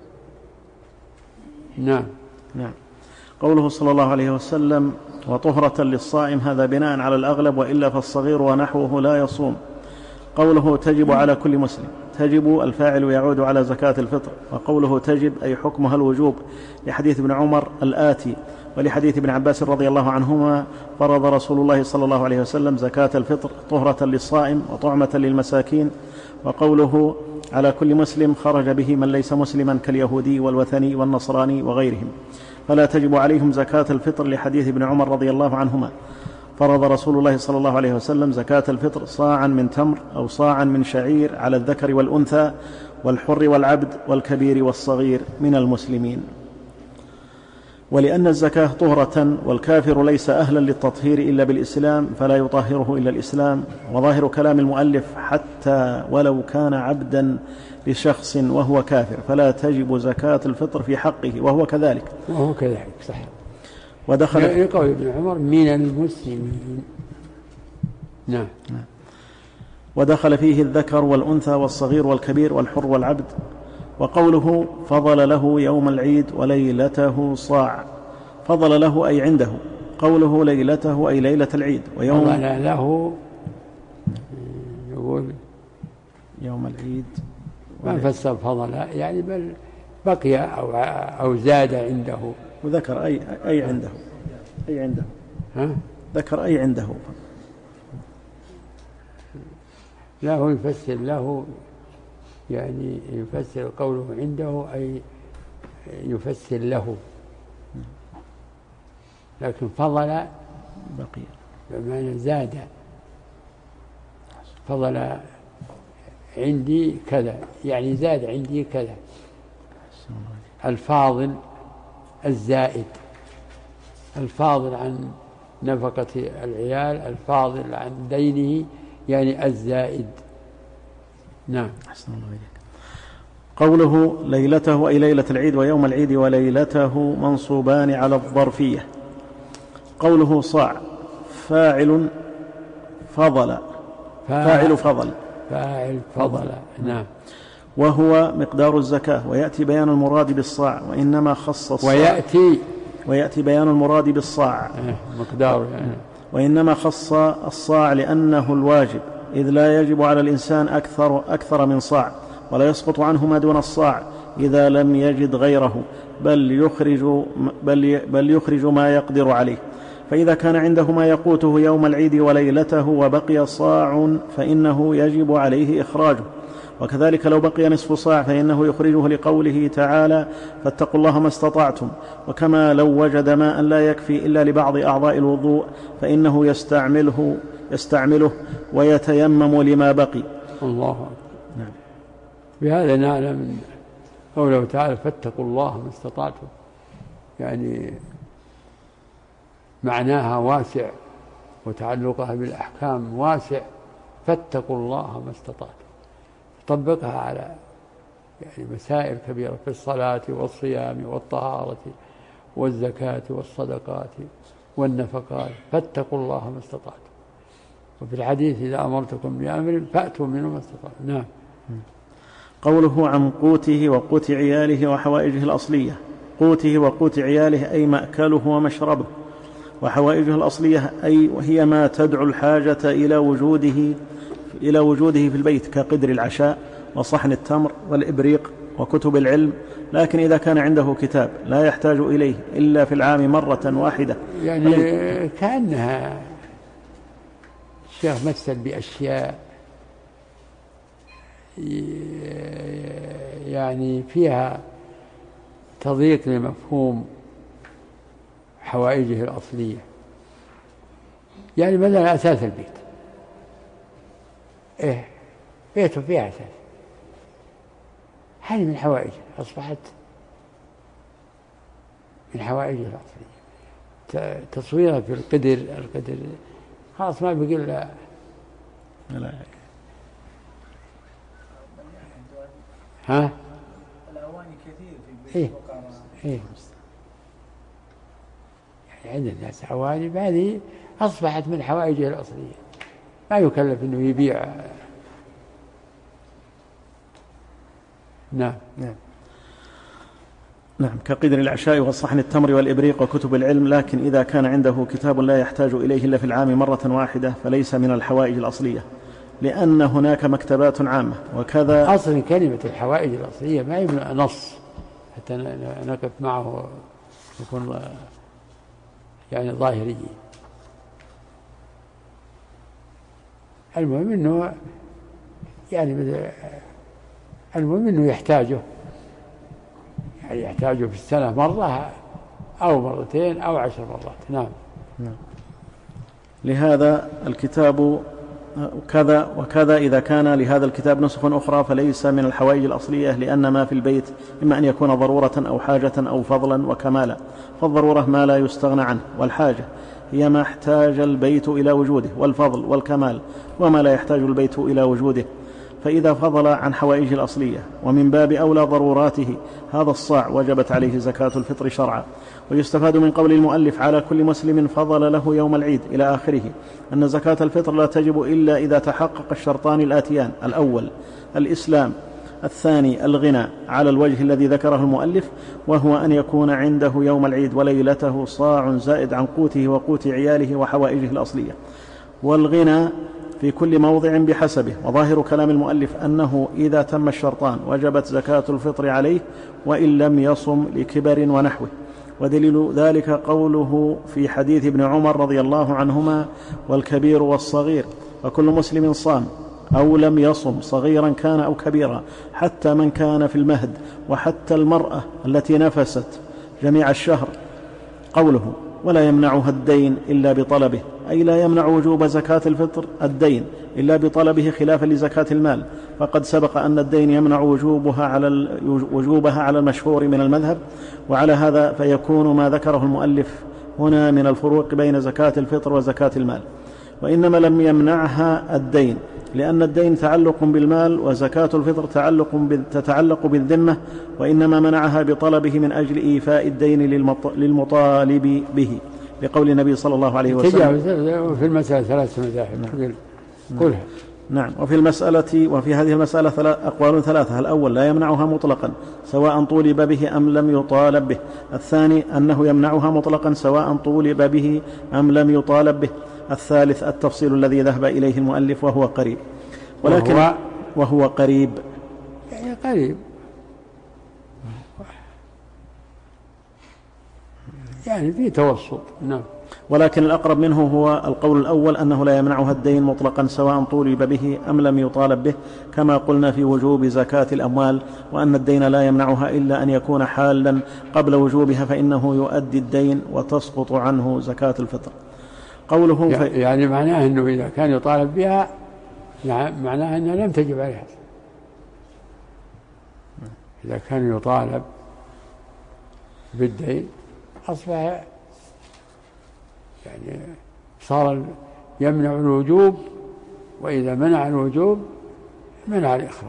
نعم. نعم. قوله صلى الله عليه وسلم: وطهرة للصائم، هذا بناء على الأغلب، وإلا فالصغير ونحوه لا يصوم. قوله تجب على كل مسلم، تجب الفاعل يعود على زكاة الفطر، وقوله تجب أي حكمها الوجوب لحديث ابن عمر الآتي، ولحديث ابن عباس رضي الله عنهما: فرض رسول الله صلى الله عليه وسلم زكاة الفطر طهرة للصائم وطعمة للمساكين. وقوله على كل مسلم خرج به من ليس مسلما كاليهودي والوثني والنصراني وغيرهم، فلا تجب عليهم زكاة الفطر لحديث ابن عمر رضي الله عنهما: فرض رسول الله صلى الله عليه وسلم زكاة الفطر صاعا من تمر أو صاعا من شعير على الذكر والأنثى والحر والعبد والكبير والصغير من المسلمين. ولأن الزكاة طهرة، والكافر ليس أهلا للتطهير إلا بالإسلام فلا يطهره إلا الإسلام. وظاهر كلام المؤلف حتى ولو كان عبدا لشخص وهو كافر فلا تجب زكاة الفطر في حقه، وهو كذلك وهو كذلك صح. ودخل يقول ابن عمر من المسلمين. نعم. ودخل فيه الذكر والأنثى والصغير والكبير والحر والعبد. وقوله فضل له يوم العيد وليلته صاع، فضل له أي عنده، قوله ليلته أي ليلة العيد. ويوم فضل له يقول يوم العيد ما فسر فضل يعني بل بقي أو, أو زاد عنده. وذكر أي, أي عنده أي عنده ها؟ ذكر أي عنده. له يفسر له يعني يفسر قوله عنده أي يفسر له، لكن فضل بقي بمعنى زاد. فضل عندي كذا يعني زاد عندي كذا. الفاضل الزائد، الفاضل عن نفقة العيال، الفاضل عن دينه يعني الزائد. نعم. أحسن الله إليك. قوله ليلته أي ليلة العيد ويوم العيد وليلته منصوبان على الظرفية. قوله صاع فاعل فضل فاعل فضل فاعل فضل. نعم. وهو مقدار الزكاة. ويأتي بيان المراد بالصاع، وإنما خص الصاع ويأتي ويأتي بيان المراد بالصاع مقدار يعني. وإنما خص الصاع لأنه الواجب، إذ لا يجب على الإنسان أكثر, أكثر من صاع، ولا يسقط عنه ما دون الصاع إذا لم يجد غيره، بل يخرج, بل, بل يخرج ما يقدر عليه. فإذا كان عنده ما يقوته يوم العيد وليلته وبقي صاع فإنه يجب عليه إخراجه. وكذلك لو بقي نصف صاع فإنه يخرجه لقوله تعالى فاتقوا الله ما استطعتم. وكما لو وجد ماء لا يكفي إلا لبعض أعضاء الوضوء فإنه يستعمله, يستعمله ويتيمم لما بقي. الله أكبر. نعم. بهذا نعلم من قوله تعالى فاتقوا الله ما استطعتم، يعني معناها واسع وتعلقها بالأحكام واسع. فاتقوا الله ما استطعتم، طبقها على يعني مسائل كبيرة في الصلاة والصيام والطهارة والزكاة والصدقات والنفقات. فاتقوا الله ما استطعتم. وفي الحديث إذا أمرتكم بأمر فأتوا منه ما استطعتم. نعم. قوله عن قوته وقوت عياله وحوائجه الأصلية. قوته وقوت عياله أي مأكله ومشربه، وحوائجه الأصلية أي وهي ما تدعو الحاجة إلى وجوده إلى وجوده في البيت كقدر العشاء وصحن التمر والإبريق وكتب العلم. لكن إذا كان عنده كتاب لا يحتاج إليه إلا في العام مرة واحدة، يعني كأنها الشيخ مثل بأشياء يعني فيها تضييق لمفهوم حوائجه الأصلية. يعني مثلا أساس البيت، إيه بيته فيها أساس، هذه من حوائجه، أصبحت من حوائجه الأصلية. تصويرها في القدر القدر خلاص ما بقي لا لا ها الأواني كثير في إيه البيت. إيه يعني عند الناس أواني، هذه أصبحت من حوائجه الأصلية، ما يكلف إنه يبيع. نعم. نعم. نعم كقدر العشاء والصحن التمر والإبريق وكتب العلم. لكن إذا كان عنده كتاب لا يحتاج إليه إلا في العام مرة واحدة فليس من الحوائج الأصلية، لأن هناك مكتبات عامة. وكذا أصل كلمة الحوائج الأصلية ما يبنى نص حتى نقف معه يكون يعني ظاهري. المهم إنه يعني المهم إنه يحتاجه، يعني يحتاجه في السنة مرة أو مرتين أو عشر مرات. نعم. نعم. لهذا الكتاب كذا وكذا إذا كان لهذا الكتاب نسخ أخرى فليس من الحوائج الأصلية، لأن ما في البيت إما أن يكون ضرورة أو حاجة أو فضلا وكمالا. فالضرورة ما لا يستغنى عنه، والحاجة هي ما احتاج البيت إلى وجوده، والفضل والكمال وما لا يحتاج البيت إلى وجوده. فإذا فضل عن حوائجه الأصلية ومن باب أولى ضروراته هذا الصاع وجبت عليه زكاة الفطر شرعا. ويستفاد من قول المؤلف على كل مسلم فضل له يوم العيد إلى آخره أن زكاة الفطر لا تجب إلا إذا تحقق الشرطان الآتيان: الأول الإسلام، الثاني الغنى على الوجه الذي ذكره المؤلف، وهو أن يكون عنده يوم العيد وليلته صاع زائد عن قوته وقوت عياله وحوائجه الأصلية. والغنى في كل موضع بحسبه. وظاهر كلام المؤلف أنه إذا تم الشرطان وجبت زكاة الفطر عليه وإن لم يصم لكبر ونحوه. ودليل ذلك قوله في حديث ابن عمر رضي الله عنهما: والكبير والصغير، وكل مسلم صام أو لم يصم صغيرا كان أو كبيرا، حتى من كان في المهد، وحتى المرأة التي نفست جميع الشهر. قوله ولا يمنعها الدين إلا بطلبه، أي لا يمنع وجوب زكاة الفطر الدين إلا بطلبه، خلافا لزكاة المال، فقد سبق أن الدين يمنع وجوبها على وجوبها على المشهور من المذهب. وعلى هذا فيكون ما ذكره المؤلف هنا من الفروق بين زكاة الفطر وزكاة المال. وإنما لم يمنعها الدين لأن الدين تعلق بالمال، وزكاة الفطر تعلق تتعلق بالذمة، وإنما منعها بطلبه من أجل إيفاء الدين للمطالب به، لقول النبي صلى الله عليه وسلم. في المسألة ثلاث مذاهب كلها. نعم. وفي المسألة وفي هذه المسألة أقوال ثلاثة: الأول لا يمنعها مطلقا سواء طولب به أم لم يطالب به. الثاني أنه يمنعها مطلقا سواء طولب به أم لم يطالب به. الثالث التفصيل الذي ذهب إليه المؤلف وهو قريب، ولكن وهو, وهو قريب يعني قريب يعني في توسط. نعم. ولكن الأقرب منه هو القول الأول أنه لا يمنعها الدين مطلقا سواء طولب به أم لم يطالب به، كما قلنا في وجوب زكاة الأموال، وأن الدين لا يمنعها إلا أن يكون حالا قبل وجوبها فإنه يؤدي الدين وتسقط عنه زكاة الفطر. قوله يعني معناه أنه إذا كان يطالب بها معناه أنها لم تجب عليها. إذا كان يطالب بالدين أصبح يعني صار يمنع الوجوب، وإذا منع الوجوب منع الإخراج.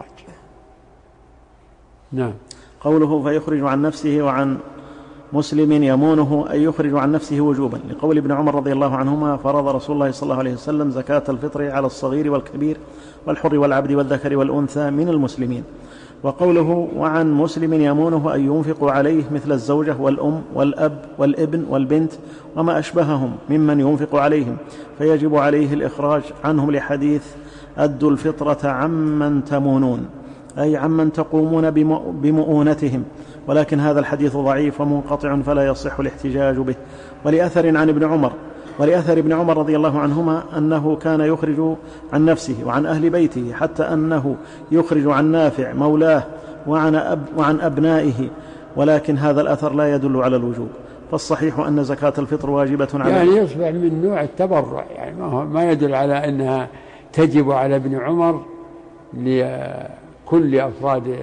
نعم. قوله فيخرج عن نفسه وعن مسلم يمونه أي يخرج عن نفسه وجوبا، لقول ابن عمر رضي الله عنهما: فرض رسول الله صلى الله عليه وسلم زكاة الفطر على الصغير والكبير والحر والعبد والذكر والأنثى من المسلمين. وقوله وعن مسلم يمونه أن ينفق عليه مثل الزوجة والأم والأب والابن والبنت وما أشبههم ممن ينفق عليهم، فيجب عليه الإخراج عنهم لحديث أدوا الفطرة عمن تمونون، أي عمن تقومون بمؤونتهم، ولكن هذا الحديث ضعيف ومنقطع فلا يصح الاحتجاج به. ولأثر عن ابن عمر ولأثر ابن عمر رضي الله عنهما أنه كان يخرج عن نفسه وعن أهل بيته، حتى أنه يخرج عن نافع مولاه وعن, أب وعن أبنائه، ولكن هذا الأثر لا يدل على الوجوب. فالصحيح أن زكاة الفطر واجبة على يعني يصبح من نوع التبرع، يعني ما يدل على أنها تجب على ابن عمر لكل أفراد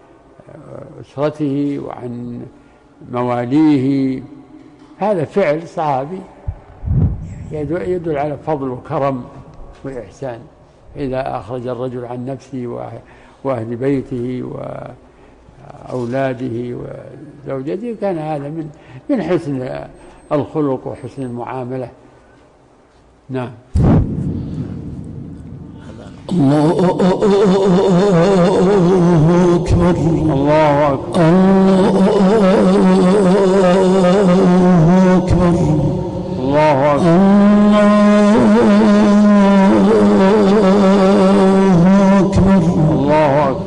أسرته وعن مواليه. هذا فعل صحابي يدل على فضل وكرم وإحسان. إذا أخرج الرجل عن نفسه وأهل بيته وأولاده وزوجته كان هذا من من حسن الخلق وحسن المعاملة. نعم. الله أكبر الله أكبر الله أكبر الله أكبر الله أكبر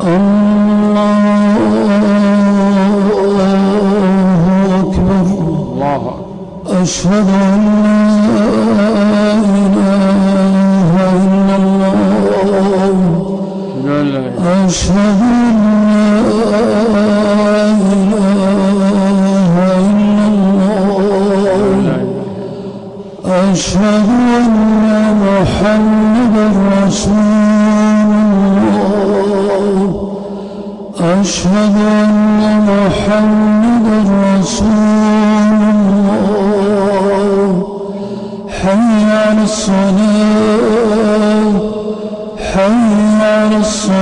الله أكبر الله أكبر. أشهد أن لا إله إلا الله أشهد أن لا إله إلا الله أشهد أن محمدا رسول الله أشهد أن محمدا رسول الله حي على الصلاة حي على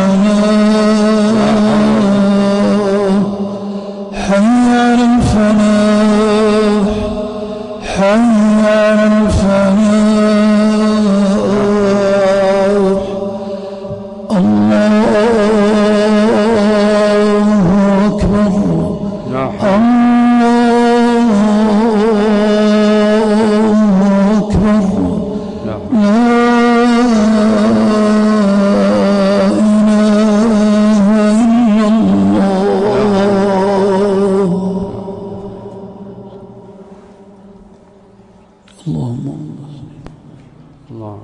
الصلاة حي على الفلاح حي على الفلاح. الله أكبر الله أكبر لا إله إلا الله. اللهم الله.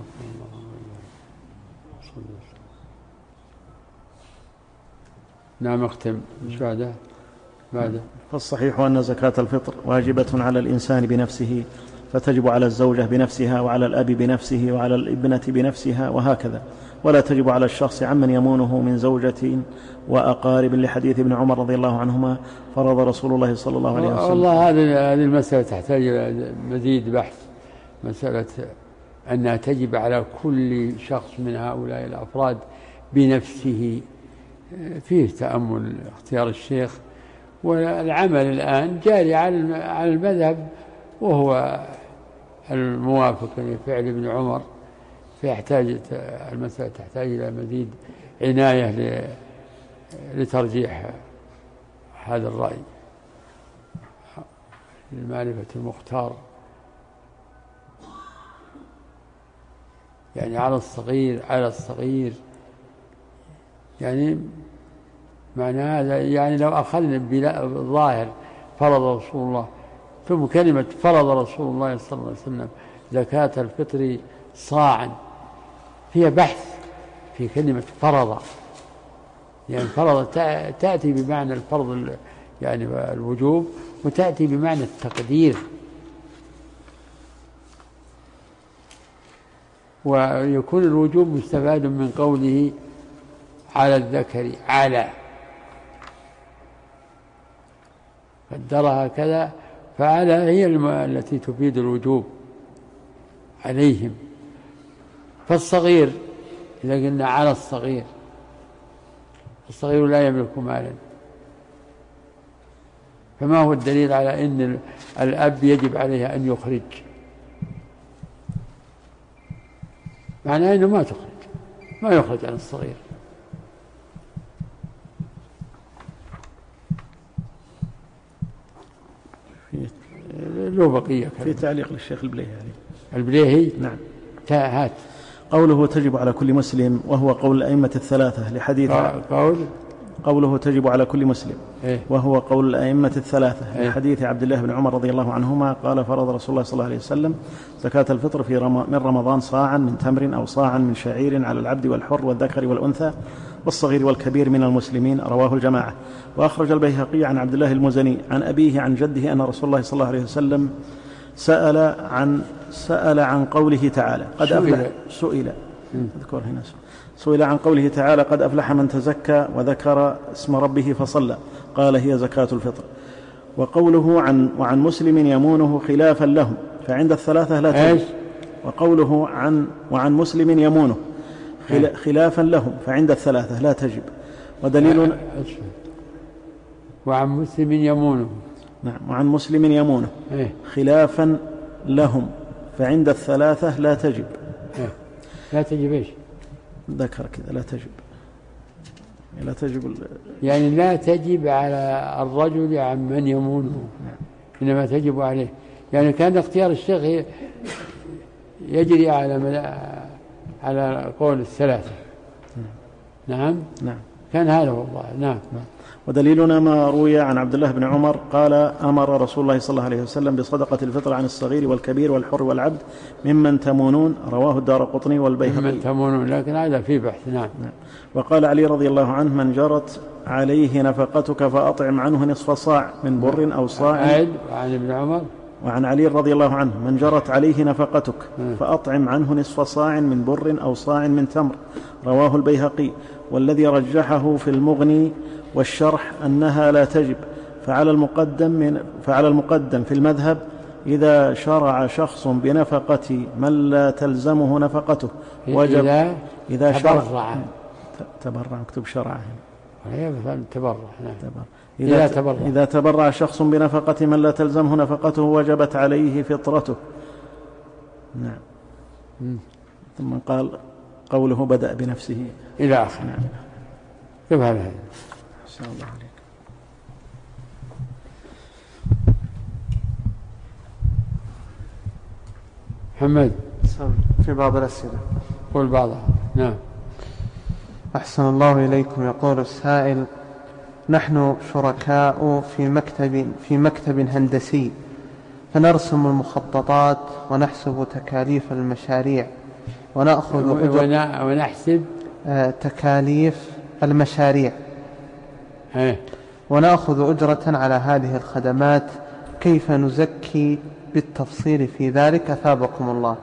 نعم. اختم. ايش بعده؟ بعده. فالصحيح أن زكاة الفطر واجبة على الإنسان بنفسه، فتجب على الزوجة بنفسها وعلى الأب بنفسه وعلى الابنة بنفسها وهكذا، ولا تجب على الشخص عمن يمونه من زوجة وأقارب، لحديث ابن عمر رضي الله عنهما: فرض رسول الله صلى الله عليه وسلم. والله هذه هذه المسألة تحتاج إلى مزيد بحث، مسألة أنها تجب على كل شخص من هؤلاء الأفراد بنفسه، فيه تأمل اختيار الشيخ، والعمل الآن جاري على المذهب وهو الموافق لفعل ابن عمر، فيحتاج المسألة تحتاج إلى مزيد عناية لترجيح هذا الرأي لمعرفة المختار. يعني على الصغير على الصغير يعني معنى هذا يعني لو أخذنا بالظاهر فرض رسول الله ثم كلمة فرض رسول الله صلى الله عليه وسلم زكاة الفطر صاعا فيها بحث في كلمة فرض، يعني فرض تأتي بمعنى الفرض يعني الوجوب وتأتي بمعنى التقدير، ويكون الوجوب مستفاد من قوله على الذكر على قدرها كذا، فعلى هي التي تفيد الوجوب عليهم. فالصغير إذا قلنا على الصغير، الصغير لا يملك مالا، فما هو الدليل على أن الأب يجب عليه أن يخرج؟ معناه أنه ما تخرج ما يخرج عن الصغير. له بقية في تعليق للشيخ البليهي البليهي نعم هات قوله تجب على كل مسلم، وهو قول الأئمة الثلاثة لحديث قول قوله تجب على كل مسلم إيه؟ وهو قول الأئمة الثلاثة إيه؟ لحديث عبد الله بن عمر رضي الله عنهما قال فرض رسول الله صلى الله عليه وسلم زكاة الفطر في رم... من رمضان صاعا من تمر أو صاعا من شعير على العبد والحر والذكر والأنثى والصغير والكبير من المسلمين، رواه الجماعة. وأخرج البيهقي عن عبد الله المزني عن أبيه عن جده أن رسول الله صلى الله عليه وسلم سأل عن سأل عن قوله تعالى قد أفلح سئل اذكر هنا سئل عن قوله تعالى قد أفلح من تزكى وذكر اسم ربه فصلى، قال هي زكاة الفطر. وقوله عن وعن مسلم يمونه خلافا لهم فعند الثلاثة لا تجب. وقوله عن وعن مسلم يمونه خلافا لهم فعند الثلاثة لا تجب. ودليل وعن مسلم يمونه نعم وعن مسلم يمونه خلافا لهم فعند الثلاثة لا تجب. لا تجب ايش؟ ذكر كذا لا تجب لا تجب يعني لا تجب على الرجل عن من يمونه إنما تجب عليه. يعني كان اختيار الشيخ يجري على من على قول الثلاثة. نعم نعم كان هذا والله نعم. ودليلنا ما روي عن عبد الله بن عمر قال أمر رسول الله صلى الله عليه وسلم بصدقة الفطر عن الصغير والكبير والحر والعبد ممن تمونون، رواه الدارقطني والبيهقي. ممن تمونون لكن هذا في بحث نعم. نعم. وقال علي رضي الله عنه من جرت عليه نفقتك فأطعم عنه نصف صاع من بر أو صاع. عن ابن عمر وعن علي رضي الله عنه من جرت عليه نفقتك فأطعم عنه نصف صاع من بر أو صاع من تمر، رواه البيهقي. والذي رجحه في المغني والشرح أنها لا تجب، فعلى المقدم من فعلى المقدم في المذهب إذا شرع شخص بنفقة من لا تلزمه نفقته وجب. إذا, إذا تبرع تبرع مكتوب شرع هنا تبرع نعم. إذا, إذا, تبرع. إذا تبرع شخص بنفقة من لا تلزمه نفقته وجبت عليه فطرته. نعم. م. ثم قال قوله بدأ بنفسه إلى آخر. نعم. كيف هذا؟ أحسن الله عليك. محمد في بعض الأسئلة قل بعضها. نعم. أحسن الله إليكم. يقول السائل نحن شركاء في مكتب في مكتب هندسي، فنرسم المخططات ونحسب تكاليف المشاريع ونأخذ ونحسب تكاليف المشاريع هي. ونأخذ أجرة على هذه الخدمات، كيف نزكي بالتفصيل في ذلك أثابكم الله؟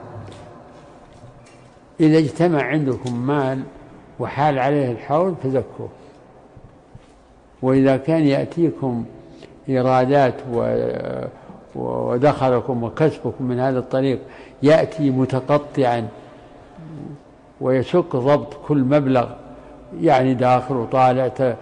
إذا اجتمع عندكم مال وحال عليه الحول فزكوه، وإذا كان يأتيكم إيرادات ودخلكم وكسبكم من هذا الطريق يأتي متقطعا ويشك ضبط كل مبلغ يعني داخل وطالع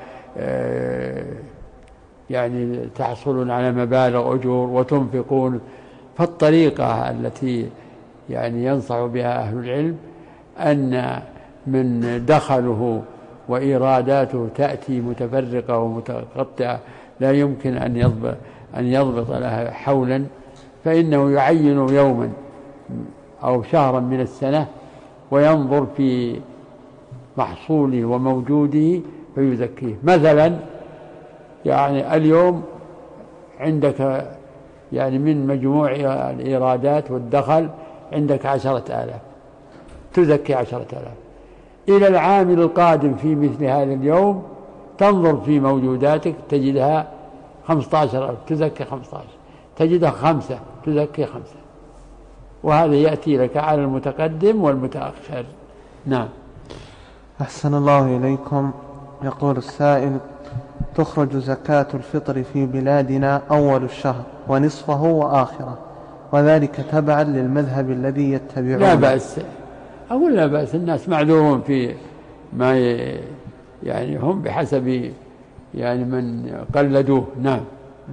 يعني تحصلون على مبالغ أجور وتنفقون، فالطريقة التي يعني ينصح بها أهل العلم أن من دخله وإيراداته تأتي متفرقة ومتقطعة لا يمكن أن يضبط, أن يضبط لها حولا، فإنه يعين يوما أو شهرا من السنة وينظر في محصوله وموجوده فيزكيه. مثلا يعني اليوم عندك يعني من مجموع الإيرادات والدخل عندك عشرة آلاف، تزكي عشرة آلاف. إلى العام القادم في مثل هذا اليوم تنظر في موجوداتك تجدها خمسة عشر ألف، تزكي خمسة عشر، تجدها خمسة، تزكي خمسة، وهذا يأتي لك على المتقدم والمتأخر. نعم. أحسن الله إليكم. يقول السائل: تخرج زكاة الفطر في بلادنا أول الشهر ونصفه وآخره، وذلك تبعا للمذهب الذي يتبعونه. لا بأس، أقول لا بأس، الناس معذورون في ما ي... يعني هم بحسب يعني من قلدوه. نعم.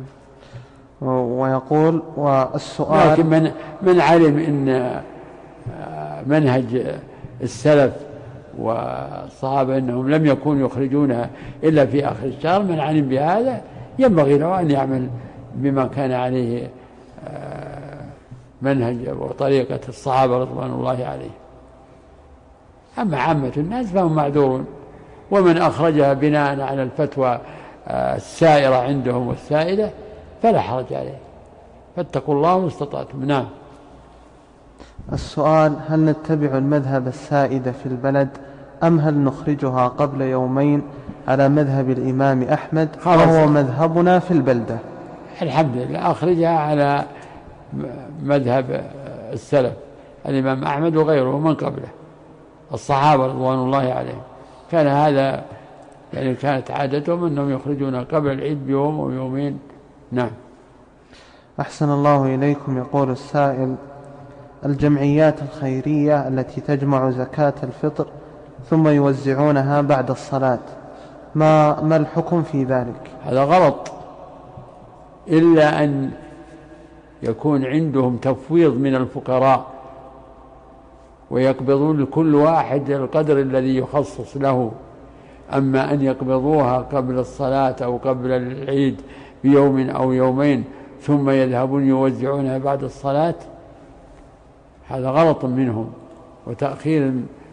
ويقول: والسؤال، لكن من, من علم إن منهج السلف والصحابة أنهم لم يكونوا يخرجونها إلا في آخر الشهر، من علم بهذا ينبغي له أن يعمل بما كان عليه منهج وطريقة الصحابة رضوان الله عليه. أما عامة الناس فهم معذورون، ومن أخرجها بناء على الفتوى السائرة عندهم والسائلة فلا حرج عليه، فاتقوا الله ما استطعتم. نعم. السؤال: هل نتبع المذهب السائد في البلد أم هل نخرجها قبل يومين على مذهب الإمام أحمد وهو مذهبنا في البلدة؟ الحمد لله، أخرجها على مذهب السلف الإمام أحمد وغيره من قبله الصحابة رضوان الله عليهم، كان هذا يعني كانت عادتهم أنهم يخرجون قبل العيد بيوم أو يومين. نعم. أحسن الله إليكم. يقول السائل: الجمعيات الخيرية التي تجمع زكاة الفطر ثم يوزعونها بعد الصلاة، ما, ما الحكم في ذلك؟ هذا غلط، إلا أن يكون عندهم تفويض من الفقراء ويقبضون لكل واحد القدر الذي يخصص له. أما أن يقبضوها قبل الصلاة أو قبل العيد بيوم أو يومين ثم يذهبون يوزعونها بعد الصلاة، هذا غلط منهم وتأخير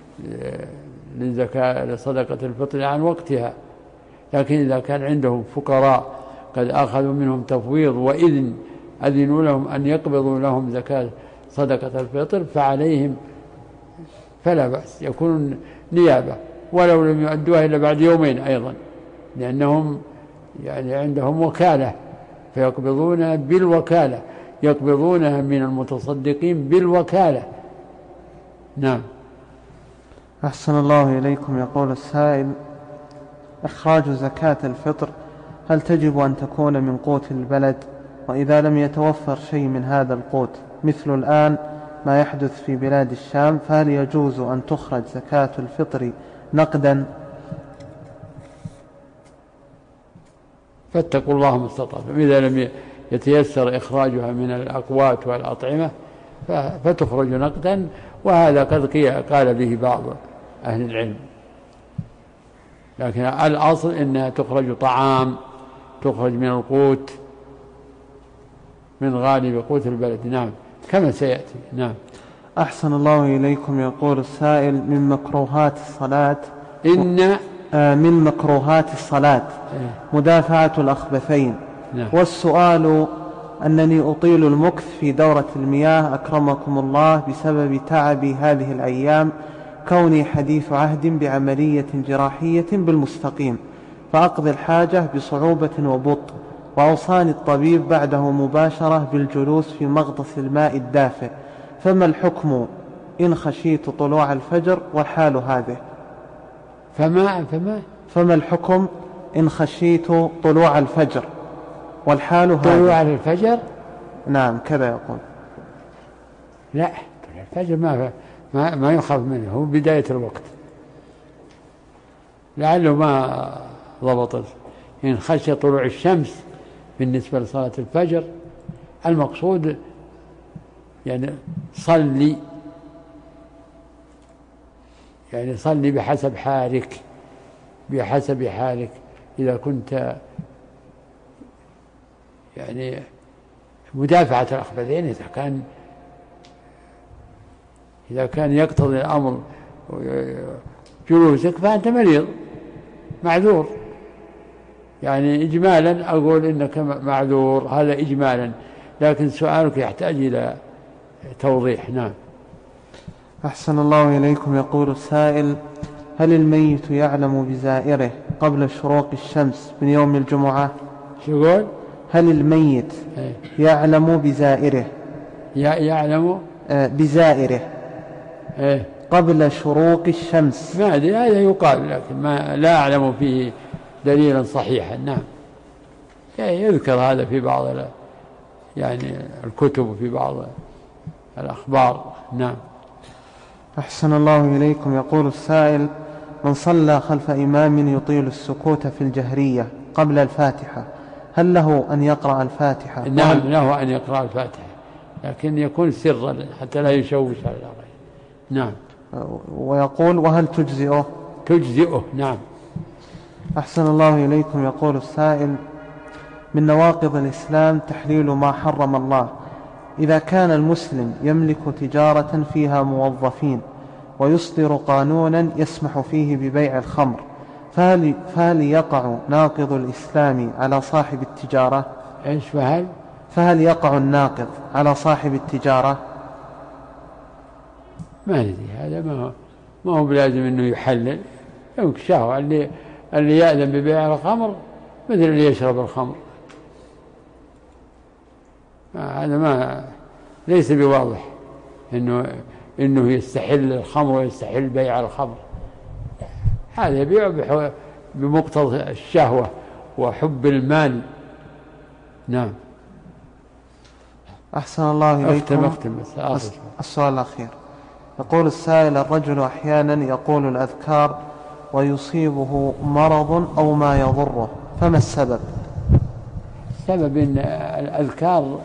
للزكاة لصدقة الفطر عن وقتها. لكن إذا كان عندهم فقراء قد أخذوا منهم تفويض وإذن أذنوا لهم أن يقبضوا لهم زكاة صدقة الفطر فعليهم فلا بأس، يكون نيابة ولو لم يؤدوها إلا بعد يومين أيضا، لأنهم يعني عندهم وكالة فيقبضون بالوكالة، يقبضونها من المتصدقين بالوكالة. نعم. أحسن الله إليكم. يقول السائل: إخراج زكاة الفطر هل تجب أن تكون من قوت البلد؟ وإذا لم يتوفر شيء من هذا القوت مثل الآن ما يحدث في بلاد الشام، فهل يجوز أن تخرج زكاة الفطر نقدا؟ فاتقوا الله ما استطعتم. إذا لم يتيسر إخراجها من الأقوات والأطعمة فتخرج نقدا، وهذا قد قال به بعض أهل العلم، لكن الأصل إنها تخرج طعام، تخرج من القوت من غالب قوت البلد. نعم، كما سيأتي. نعم. أحسن الله إليكم. يقول السائل: من مكروهات الصلاة إن آه من مكروهات الصلاة مدافعة الأخبثين. نعم. والسؤال أنني أطيل المكث في دورة المياه أكرمكم الله بسبب تعبي هذه الأيام، كوني حديث عهد بعملية جراحية بالمستقيم، فأقضي الحاجة بصعوبة وبطء، وأوصاني الطبيب بعده مباشرة بالجلوس في مغطس الماء الدافئ، فما الحكم إن خشيت طلوع الفجر والحال هذه؟ فما فما فما الحكم إن خشيت طلوع الفجر والحال هذه؟ طلوع الفجر؟ نعم كذا يقول. لا، طلوع الفجر ما ما ما يخاف منه، هو بداية الوقت، لعله ما ضبط. إن خشي طلوع الشمس بالنسبة لصلاة الفجر المقصود يعني صلي يعني صلي بحسب حالك، بحسب حالك. إذا كنت يعني مدافعة الأخبثين، إذا كان إذا كان يقتضي الأمر جلوسك فأنت مريض معذور. يعني إجمالا أقول إنك معذور، هذا إجمالا، لكن سؤالك يحتاج إلى توضيح. نعم. أحسن الله إليكم. يقول السائل: هل الميت يعلم بزائره قبل شروق الشمس من يوم الجمعة؟ شو يقول؟ هل الميت يعلم بزائره يعلم بزائره إيه؟ قبل شروق الشمس؟ ما أدري، هذا يقال، لكن ما لا أعلم فيه دليلا صحيحا. نعم. يعني يذكر هذا في بعض يعني الكتب وفي بعض الأخبار. نعم. أحسن الله إليكم. يقول السائل: من صلى خلف إمام يطيل السكوت في الجهرية قبل الفاتحة، هل له أن يقرأ الفاتحة؟ نعم، له أن يقرأ الفاتحة، لكن يكون سرا حتى لا يشوش على الآخرين. نعم. ويقول: وهل تجزئه؟ تجزئه. نعم. أحسن الله إليكم. يقول السائل: من نواقض الإسلام تحليل ما حرم الله. إذا كان المسلم يملك تجارة فيها موظفين ويصدر قانونا يسمح فيه ببيع الخمر، فهل, فهل يقع ناقض الإسلام على صاحب التجارة؟ إيش فهل؟ فهل يقع الناقض على صاحب التجارة؟ ما ندري، هذا ما هو ما هو بلازم إنه يحلل، يمكن شهوة. اللي اللي يأذن ببيع الخمر مثل اللي يشرب الخمر، هذا ما ليس بواضح إنه إنه يستحل الخمر ويستحل بيع الخمر. هذا يبيع بمقتضى الشهوة وحب المال. نعم. أحسن الله إليكم. أختم أختم بس السؤال الأخير. يقول السائل: الرجل أحيانا يقول الأذكار ويصيبه مرض أو ما يضره، فما السبب؟ السبب إن الأذكار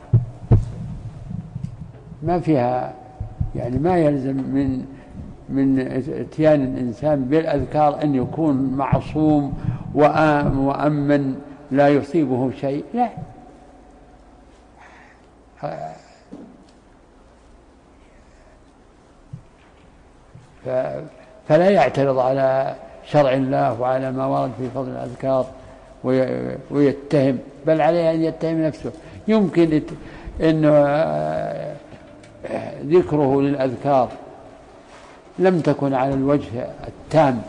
ما فيها، يعني ما يلزم من من اتيان الإنسان بالأذكار أن يكون معصوم وأمن لا يصيبه شيء، لا. فلا يعترض على شرع الله وعلى ما ورد في فضل الأذكار ويتهم، بل عليه أن يتهم نفسه. يمكن أن ذكره للأذكار لم تكن على الوجه التام،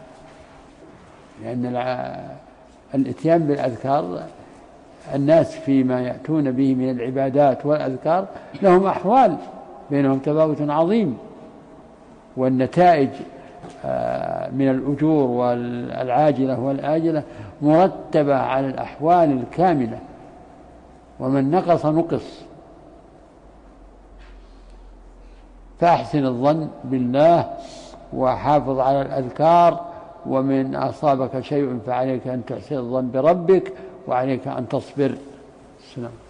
لأن الاتيان بالأذكار الناس فيما يأتون به من العبادات والأذكار لهم أحوال بينهم تفاوت عظيم، والنتائج من الأجور والعاجلة والآجلة مرتبة على الأحوال الكاملة، ومن نقص نقص. فأحسن الظن بالله وحافظ على الأذكار، ومن أصابك شيء فعليك أن تحسن الظن بربك وعليك أن تصبر. السلام.